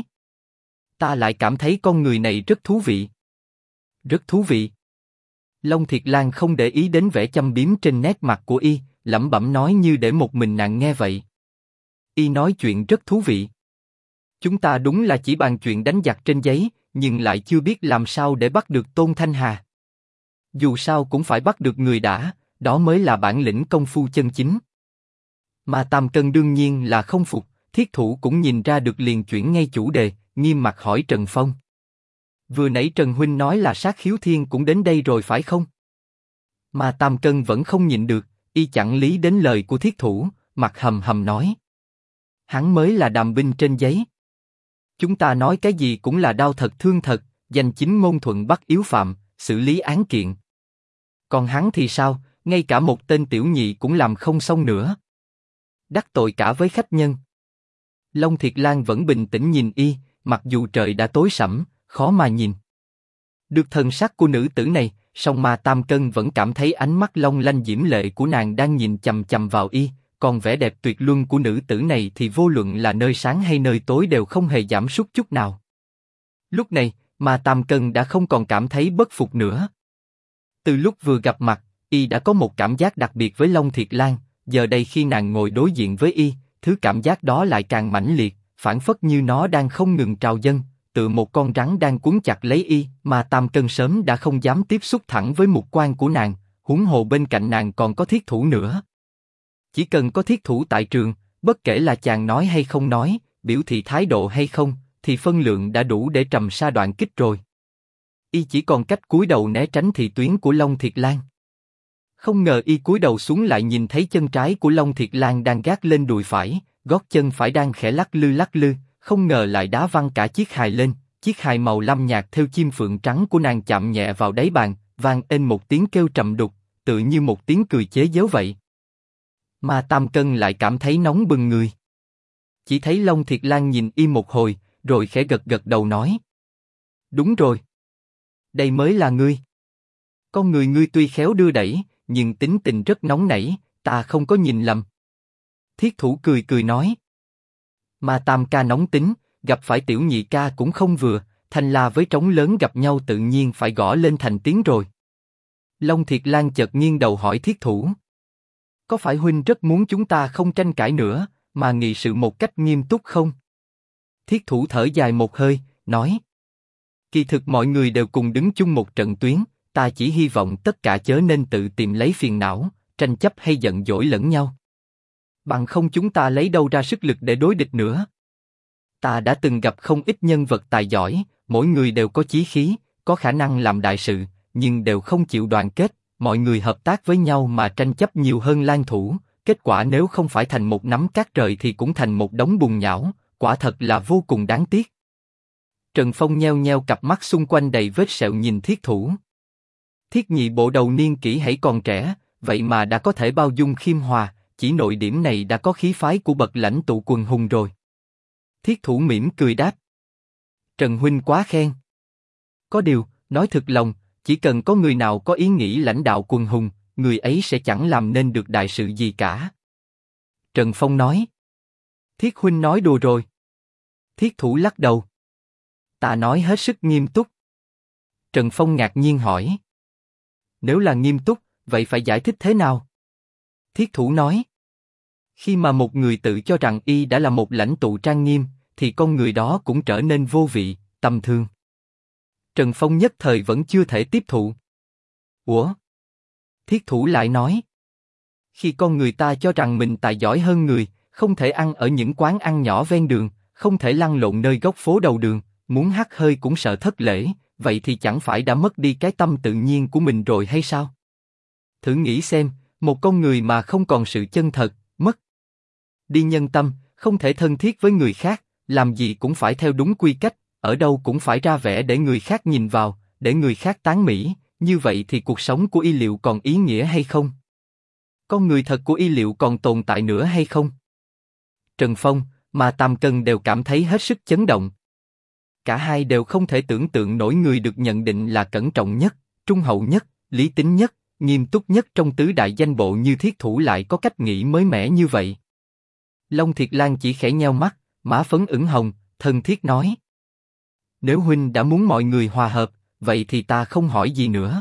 Ta lại cảm thấy con người này rất thú vị. Rất thú vị. Long Thiệt Lan không để ý đến vẻ châm biếm trên nét mặt của y, lẩm bẩm nói như để một mình nàng nghe vậy. Y nói chuyện rất thú vị. Chúng ta đúng là chỉ bàn chuyện đánh giặc trên giấy, nhưng lại chưa biết làm sao để bắt được Tôn Thanh Hà. Dù sao cũng phải bắt được người đã, đó mới là bản lĩnh công phu chân chính. Mà Tam Cân đương nhiên là không phục, Thiết Thủ cũng nhìn ra được liền chuyển ngay chủ đề, nghiêm mặt hỏi Trần Phong. Vừa nãy Trần Huynh nói là Sát Khiếu Thiên cũng đến đây rồi phải không? Mà Tam Cân vẫn không nhịn được, y chẳng lý đến lời của Thiết Thủ, mặt hầm hầm nói. Hắn mới là đàm binh trên giấy. Chúng ta nói cái gì cũng là đao thật thương thật, danh chính ngôn thuận bắt yếu phạm, xử lý án kiện. Còn hắn thì sao, ngay cả một tên tiểu nhị cũng làm không xong nữa. Đắc tội cả với khách nhân. Long Thiệt Lan vẫn bình tĩnh nhìn y, mặc dù trời đã tối sẫm, khó mà nhìn được thần sắc của nữ tử này, song mà Tam Cân vẫn cảm thấy ánh mắt long lanh diễm lệ của nàng đang nhìn chằm chằm vào y, còn vẻ đẹp tuyệt luân của nữ tử này thì vô luận là nơi sáng hay nơi tối đều không hề giảm sút chút nào. Lúc này, mà Tam Cân đã không còn cảm thấy bất phục nữa. Từ lúc vừa gặp mặt, y đã có một cảm giác đặc biệt với Long Thiệt Lan, giờ đây khi nàng ngồi đối diện với y, thứ cảm giác đó lại càng mãnh liệt, phảng phất như nó đang không ngừng trào dâng, tựa một con rắn đang quấn chặt lấy y, mà Tam Cân sớm đã không dám tiếp xúc thẳng với mục quan của nàng, huống hồ bên cạnh nàng còn có Thiết Thủ nữa. Chỉ cần có Thiết Thủ tại trường, bất kể là chàng nói hay không nói, biểu thị thái độ hay không, thì phân lượng đã đủ để trầm sa đoạn kích rồi. Y chỉ còn cách cúi đầu né tránh thị tuyến của Long Thiệt Lan. Không ngờ y cúi đầu xuống lại nhìn thấy chân trái của Long Thiệt Lan đang gác lên đùi phải, gót chân phải đang khẽ lắc lư, không ngờ lại đá văng cả chiếc hài lên, chiếc hài màu lam nhạt theo chim phượng trắng của nàng chạm nhẹ vào đáy bàn, vang ên một tiếng kêu trầm đục, tự như một tiếng cười chế giễu vậy. Mà Tam Cân lại cảm thấy nóng bừng người. Chỉ thấy Long Thiệt Lan nhìn y một hồi, rồi khẽ gật gật đầu nói. Đúng rồi. Đây mới là ngươi. Con người ngươi tuy khéo đưa đẩy, nhưng tính tình rất nóng nảy, ta không có nhìn lầm. Thiết Thủ cười cười nói. Mà Tam ca nóng tính, gặp phải tiểu nhị ca cũng không vừa, thanh la với trống lớn gặp nhau tự nhiên phải gõ lên thành tiếng rồi. Long Thiệt Lan chợt nghiêng đầu hỏi Thiết Thủ. Có phải huynh rất muốn chúng ta không tranh cãi nữa, mà nghị sự một cách nghiêm túc không? Thiết Thủ thở dài một hơi, nói. Kỳ thực mọi người đều cùng đứng chung một trận tuyến, ta chỉ hy vọng tất cả chớ nên tự tìm lấy phiền não, tranh chấp hay giận dỗi lẫn nhau. Bằng không chúng ta lấy đâu ra sức lực để đối địch nữa. Ta đã từng gặp không ít nhân vật tài giỏi, mỗi người đều có chí khí, có khả năng làm đại sự, nhưng đều không chịu đoàn kết, mọi người hợp tác với nhau mà tranh chấp nhiều hơn lan thủ, kết quả nếu không phải thành một nắm cát trời thì cũng thành một đống bùn nhão, quả thật là vô cùng đáng tiếc. Trần Phong nheo nheo cặp mắt xung quanh đầy vết sẹo nhìn Thiết Thủ. Thiết nhị bộ đầu niên kỷ hãy còn trẻ, vậy mà đã có thể bao dung khiêm hòa, chỉ nội điểm này đã có khí phái của bậc lãnh tụ quần hùng rồi. Thiết Thủ mỉm cười đáp. Trần huynh quá khen. Có điều, nói thực lòng, chỉ cần có người nào có ý nghĩ lãnh đạo quần hùng, người ấy sẽ chẳng làm nên được đại sự gì cả. Trần Phong nói. Thiết huynh nói đùa rồi. Thiết Thủ lắc đầu. Ta nói hết sức nghiêm túc. Trần Phong ngạc nhiên hỏi. Nếu là nghiêm túc, vậy phải giải thích thế nào? Thiết Thủ nói. Khi mà một người tự cho rằng y đã là một lãnh tụ trang nghiêm, thì con người đó cũng trở nên vô vị, tầm thường. Trần Phong nhất thời vẫn chưa thể tiếp thụ. Ủa? Thiết Thủ lại nói. Khi con người ta cho rằng mình tài giỏi hơn người, không thể ăn ở những quán ăn nhỏ ven đường, không thể lăn lộn nơi góc phố đầu đường, muốn hắt hơi cũng sợ thất lễ, vậy thì chẳng phải đã mất đi cái tâm tự nhiên của mình rồi hay sao? Thử nghĩ xem, Một con người mà không còn sự chân thật, mất đi nhân tâm, không thể thân thiết với người khác, làm gì cũng phải theo đúng quy cách, ở đâu cũng phải ra vẻ để người khác nhìn vào, để người khác tán mỹ, như vậy thì cuộc sống của y liệu còn ý nghĩa hay không? Con người thật của y liệu còn tồn tại nữa hay không? Trần Phong, mà Tam Cân đều cảm thấy hết sức chấn động. Cả hai đều không thể tưởng tượng nổi người được nhận định là cẩn trọng nhất, trung hậu nhất, lý tính nhất, nghiêm túc nhất trong tứ đại danh bộ như Thiết Thủ lại có cách nghĩ mới mẻ như vậy. Long Thiệt Lan chỉ khẽ nheo mắt, má phấn ửng hồng, thân thiết nói: Nếu huynh đã muốn mọi người hòa hợp, vậy thì ta không hỏi gì nữa.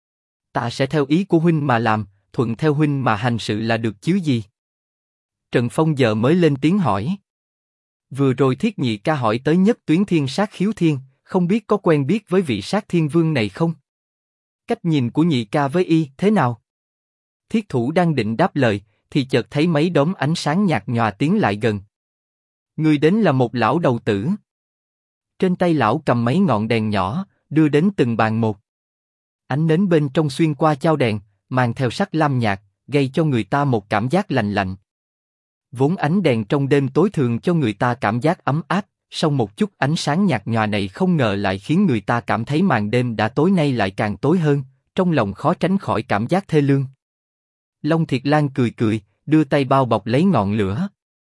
Ta sẽ theo ý của huynh mà làm, thuận theo huynh mà hành sự là được chứ gì. Trần Phong giờ mới lên tiếng hỏi: Vừa rồi Thiết Nhị ca hỏi tới Nhất Tuyến Thiên Sát Khiếu Thiên, không biết có quen biết với vị Sát Thiên Vương này không? Cách nhìn của Nhị ca với y thế nào? Thiết Thủ đang định đáp lời, thì chợt thấy mấy đốm ánh sáng nhạt nhòa tiến lại gần. Người đến là một lão đầu tử. Trên tay lão cầm mấy ngọn đèn nhỏ, đưa đến từng bàn một. Ánh nến bên trong xuyên qua chao đèn, mang theo sắc lam nhạt, gây cho người ta một cảm giác lạnh lạnh. Vốn ánh đèn trong đêm tối thường cho người ta cảm giác ấm áp, song một chút ánh sáng nhạt nhòa này không ngờ lại khiến người ta cảm thấy màn đêm đã tối nay lại càng tối hơn, trong lòng khó tránh khỏi cảm giác thê lương. Long Thiệt Lan cười cười, đưa tay bao bọc lấy ngọn lửa.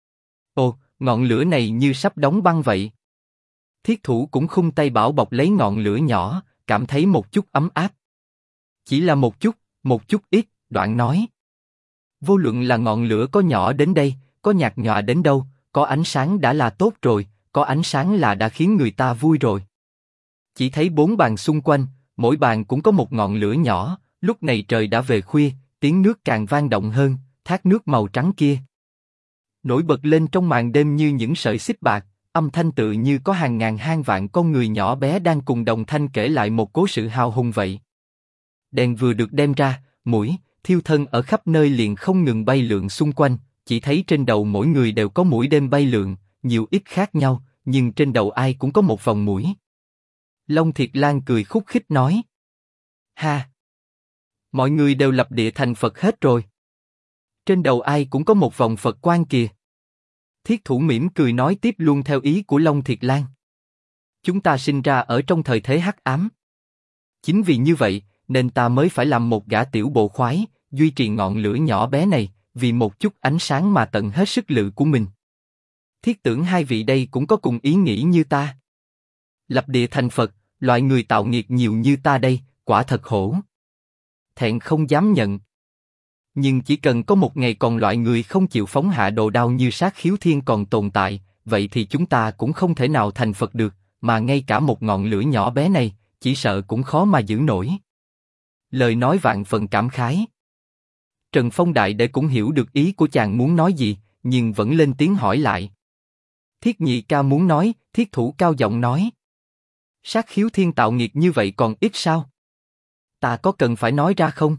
Ồ, ngọn lửa này như sắp đóng băng vậy. Thiết Thủ cũng khung tay bảo bọc lấy ngọn lửa nhỏ, cảm thấy một chút ấm áp. Chỉ là một chút ít, đoạn nói. Vô luận là ngọn lửa có nhỏ đến đây, có nhạt nhòa đến đâu, có ánh sáng đã là tốt rồi, có ánh sáng là đã khiến người ta vui rồi. Chỉ thấy 4 bàn xung quanh, mỗi bàn cũng có một ngọn lửa nhỏ, lúc này trời đã về khuya, tiếng nước càng vang động hơn, thác nước màu trắng kia nổi bật lên trong màn đêm như những sợi xích bạc, âm thanh tự như có hàng ngàn hàng vạn con người nhỏ bé đang cùng đồng thanh kể lại một cố sự hào hùng vậy. Đèn vừa được đem ra, mũi, thiêu thân ở khắp nơi liền không ngừng bay lượn xung quanh, chỉ thấy trên đầu mỗi người đều có mũi đêm bay lượn, nhiều ít khác nhau, nhưng trên đầu ai cũng có một vòng mũi. Long Thiệt Lan cười khúc khích nói: Ha! Mọi người đều lập địa thành Phật hết rồi. Trên đầu ai cũng có một vòng Phật quan kìa. Thiết Thủ mỉm cười nói tiếp luôn theo ý của Long Thiệt Lan. Chúng ta sinh ra ở trong thời thế hắc ám. Chính vì như vậy, nên ta mới phải làm một gã tiểu bộ khoái, duy trì ngọn lửa nhỏ bé này, vì một chút ánh sáng mà tận hết sức lực của mình. Thiết tưởng hai vị đây cũng có cùng ý nghĩ như ta. Lập địa thành Phật, loại người tạo nghiệp nhiều như ta đây, quả thật khổ. Thẹn không dám nhận. Nhưng chỉ cần có một ngày còn loại người không chịu phóng hạ đồ đao như Sát Khiếu Thiên còn tồn tại, vậy thì chúng ta cũng không thể nào thành Phật được, mà ngay cả một ngọn lửa nhỏ bé này, chỉ sợ cũng khó mà giữ nổi. Lời nói vạn phần cảm khái. Trần Phong đại đệ cũng hiểu được ý của chàng muốn nói gì, nhưng vẫn lên tiếng hỏi lại. Thiết Nhị ca muốn nói, Thiết Thủ cao giọng nói. Sát Khiếu Thiên tạo nghiệp như vậy còn ít sao? Ta có cần phải nói ra không?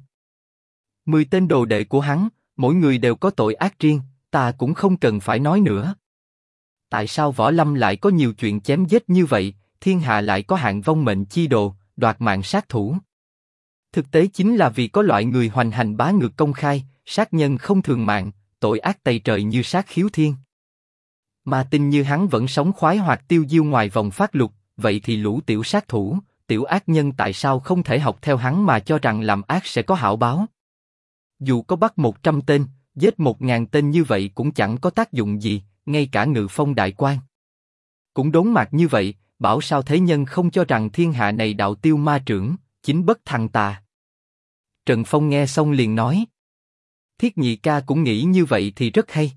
10 tên đồ đệ của hắn, mỗi người đều có tội ác riêng, ta cũng không cần phải nói nữa. Tại sao Võ Lâm lại có nhiều chuyện chém giết như vậy, thiên hạ lại có hạng vong mệnh chi đồ, đoạt mạng sát thủ? Thực tế chính là vì có loại người hoành hành bá ngược công khai, sát nhân không thường mạng, tội ác tày trời như Sát Khiếu Thiên. Mà tin như hắn vẫn sống khoái hoạt tiêu diêu ngoài vòng pháp luật, vậy thì lũ tiểu sát thủ, tiểu ác nhân tại sao không thể học theo hắn mà cho rằng làm ác sẽ có hảo báo? Dù có bắt 100 tên, giết 1000 tên như vậy cũng chẳng có tác dụng gì, ngay cả Ngự Phong đại quan cũng đốn mạt như vậy, bảo sao thế nhân không cho rằng thiên hạ này đạo tiêu ma trưởng, chính bất thằng tà. Trần Phong nghe xong liền nói. Thiết Nhị ca cũng nghĩ như vậy thì rất hay.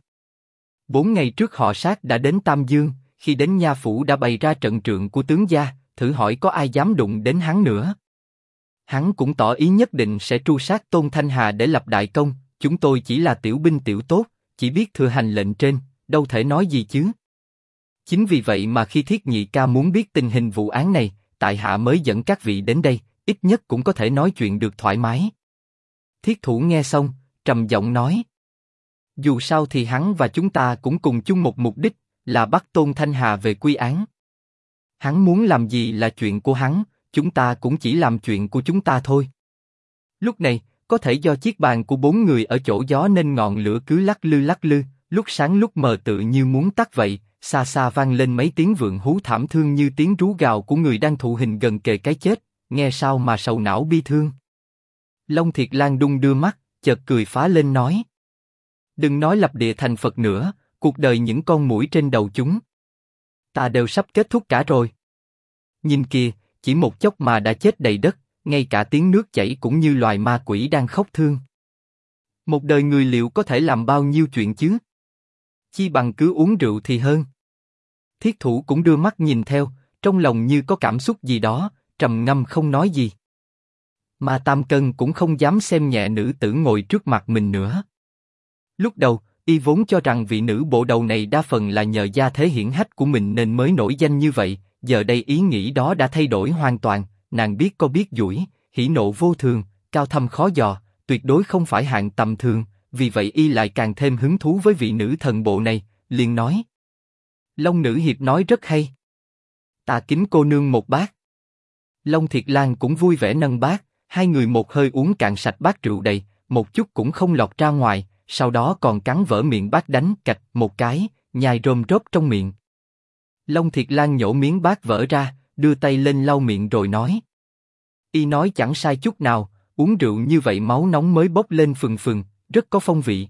4 ngày trước họ Sát đã đến Tam Dương, khi đến nha phủ đã bày ra trận trượng của tướng gia, thử hỏi có ai dám đụng đến hắn nữa. Hắn cũng tỏ ý nhất định sẽ tru sát Tôn Thanh Hà để lập đại công, chúng tôi chỉ là tiểu binh tiểu tốt, chỉ biết thừa hành lệnh trên, đâu thể nói gì chứ. Chính vì vậy mà khi Thiết Nhị ca muốn biết tình hình vụ án này, tại hạ mới dẫn các vị đến đây, ít nhất cũng có thể nói chuyện được thoải mái. Thiết Thủ nghe xong, trầm giọng nói. Dù sao thì hắn và chúng ta cũng cùng chung một mục đích, là bắt Tôn Thanh Hà về quy án. Hắn muốn làm gì là chuyện của hắn, chúng ta cũng chỉ làm chuyện của chúng ta thôi. Lúc này, Có thể do chiếc bàn của 4 người ở chỗ gió nên ngọn lửa cứ lắc lư, lúc sáng lúc mờ tự như muốn tắt vậy. Xa xa vang lên mấy tiếng vượn hú thảm thương như tiếng rú gào của người đang thụ hình gần kề cái chết, nghe sao mà sầu não bi thương. Long Thiệt Lan đung đưa mắt, chợt cười phá lên nói: đừng nói lập địa thành Phật nữa, cuộc đời những con muỗi trên đầu chúng ta đều sắp kết thúc cả rồi. Nhìn kìa, chỉ một chốc mà đã chết đầy đất, ngay cả tiếng nước chảy cũng như loài ma quỷ đang khóc thương. Một đời người liệu có thể làm bao nhiêu chuyện chứ? Chi bằng cứ uống rượu thì hơn. Thiết Thủ cũng đưa mắt nhìn theo, trong lòng như có cảm xúc gì đó, trầm ngâm không nói gì. Mà Tam Cân cũng không dám xem nhẹ nữ tử ngồi trước mặt mình nữa. Lúc đầu, y vốn cho rằng vị nữ bộ đầu này đa phần là nhờ gia thế hiển hách của mình nên mới nổi danh như vậy, giờ đây ý nghĩ đó đã thay đổi hoàn toàn, nàng biết có biết duỗi, hỉ nộ vô thường, cao thâm khó dò, tuyệt đối không phải hạng tầm thường, vì vậy y lại càng thêm hứng thú với vị nữ thần bộ này, liền nói: Long nữ hiệp nói rất hay. Ta kính cô nương một bát. Long Thiệt Lan cũng vui vẻ nâng bát, hai người một hơi uống cạn sạch bát rượu đầy, một chút cũng không lọt ra ngoài, sau đó còn cắn vỡ miệng bát đánh cạch một cái, nhai rôm rốp trong miệng. Long Thiệt Lan nhổ miếng bát vỡ ra, đưa tay lên lau miệng rồi nói: y nói chẳng sai chút nào, uống rượu như vậy máu nóng mới bốc lên phừng phừng, rất có phong vị.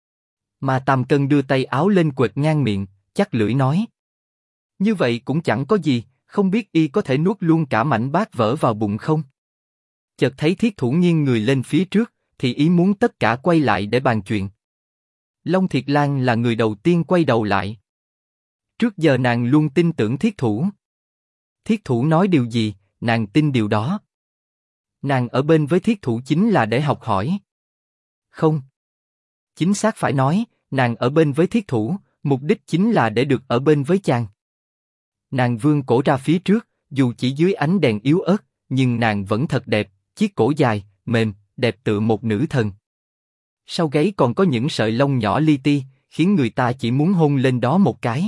Mà Tam Cân đưa tay áo lên quệt ngang miệng, chắc lưỡi nói: như vậy cũng chẳng có gì, không biết y có thể nuốt luôn cả mảnh bát vỡ vào bụng không? Chợt thấy Thiết Thủ nghiêng người lên phía trước, thì ý muốn tất cả quay lại để bàn chuyện. Long Thiệt Lan là người đầu tiên quay đầu lại. Trước giờ nàng luôn tin tưởng Thiết Thủ. Thiết Thủ nói điều gì, nàng tin điều đó. Nàng ở bên với Thiết Thủ chính là để học hỏi. Không. Chính xác phải nói, nàng ở bên với Thiết Thủ, mục đích chính là để được ở bên với chàng. Nàng vươn cổ ra phía trước, dù chỉ dưới ánh đèn yếu ớt, nhưng nàng vẫn thật đẹp, chiếc cổ dài, mềm, đẹp tựa một nữ thần. Sau gáy còn có những sợi lông nhỏ li ti, khiến người ta chỉ muốn hôn lên đó một cái.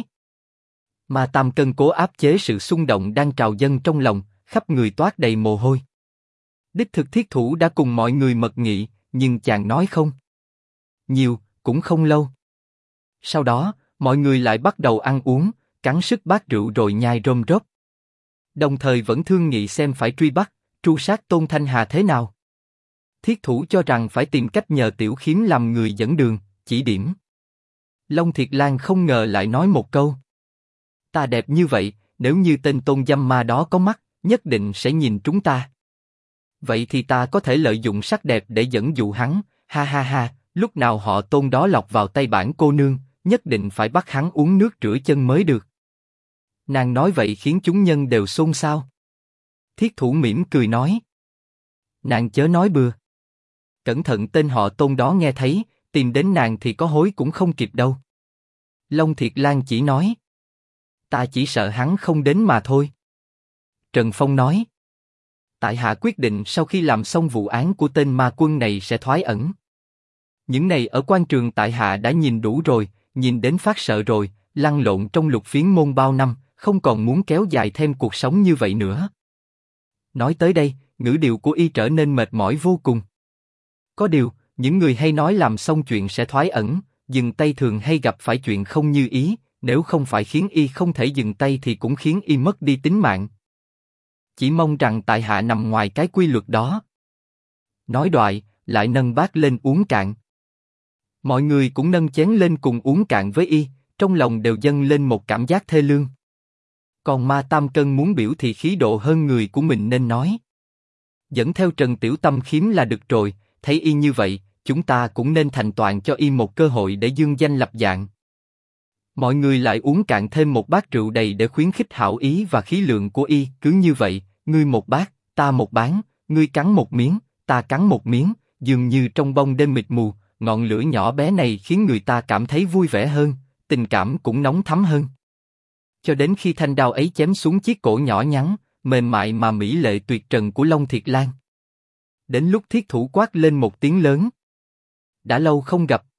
Mà Tam Cân cố áp chế sự xung động đang trào dâng trong lòng, khắp người toát đầy mồ hôi. Đích thực Thiết Thủ đã cùng mọi người mật nghị, nhưng chàng nói không nhiều, cũng không lâu. Sau đó, mọi người lại bắt đầu ăn uống, cắn sức bát rượu rồi nhai rôm rốp. Đồng thời vẫn thương nghị xem phải truy bắt, tru sát Tôn Thanh Hà thế nào. Thiết Thủ cho rằng phải tìm cách nhờ Tiểu Khiếm làm người dẫn đường, chỉ điểm. Long Thiệt Lan không ngờ lại nói một câu: ta đẹp như vậy, nếu như tên Tôn dâm ma đó có mắt, nhất định sẽ nhìn chúng ta. Vậy thì ta có thể lợi dụng sắc đẹp để dẫn dụ hắn, ha ha ha, lúc nào họ Tôn đó lọt vào tay bản cô nương, nhất định phải bắt hắn uống nước rửa chân mới được. Nàng nói vậy khiến chúng nhân đều xôn xao. Thiết Thủ mỉm cười nói: nàng chớ nói bừa. Cẩn thận tên họ Tôn đó nghe thấy, tìm đến nàng thì có hối cũng không kịp đâu. Long Thiệt Lan chỉ nói: ta chỉ sợ hắn không đến mà thôi. Trần Phong nói: tại hạ quyết định sau khi làm xong vụ án của tên ma quân này sẽ thoái ẩn. Những này ở quan trường tại hạ đã nhìn đủ rồi, nhìn đến phát sợ rồi, lăn lộn trong lục phiến môn bao năm, không còn muốn kéo dài thêm cuộc sống như vậy nữa. Nói tới đây, ngữ điệu của y trở nên mệt mỏi vô cùng. Có điều, những người hay nói làm xong chuyện sẽ thoái ẩn, dừng tay thường hay gặp phải chuyện không như ý, nếu không phải khiến y không thể dừng tay thì cũng khiến y mất đi tính mạng. Chỉ mong rằng tại hạ nằm ngoài cái quy luật đó. Nói đoạn, lại nâng bát lên uống cạn. Mọi người cũng nâng chén lên cùng uống cạn với y, trong lòng đều dâng lên một cảm giác thê lương. Còn Ma Tam Cân muốn biểu thị khí độ hơn người của mình nên nói: dẫn theo Trần Tiểu Tâm Khiếm là được rồi, thấy y như vậy, chúng ta cũng nên thành toàn cho y một cơ hội để dương danh lập dạng. Mọi người lại uống cạn thêm một bát rượu đầy để khuyến khích hảo ý và khí lượng của y, cứ như vậy, ngươi một bát, ta một bát, ngươi cắn một miếng, ta cắn một miếng, dường như trong bóng đêm mịt mù, ngọn lửa nhỏ bé này khiến người ta cảm thấy vui vẻ hơn, tình cảm cũng nóng thắm hơn. Cho đến khi thanh đao ấy chém xuống chiếc cổ nhỏ nhắn, mềm mại mà mỹ lệ tuyệt trần của Long Thiệt Lan. Đến lúc Thiết Thủ quát lên một tiếng lớn: đã lâu không gặp,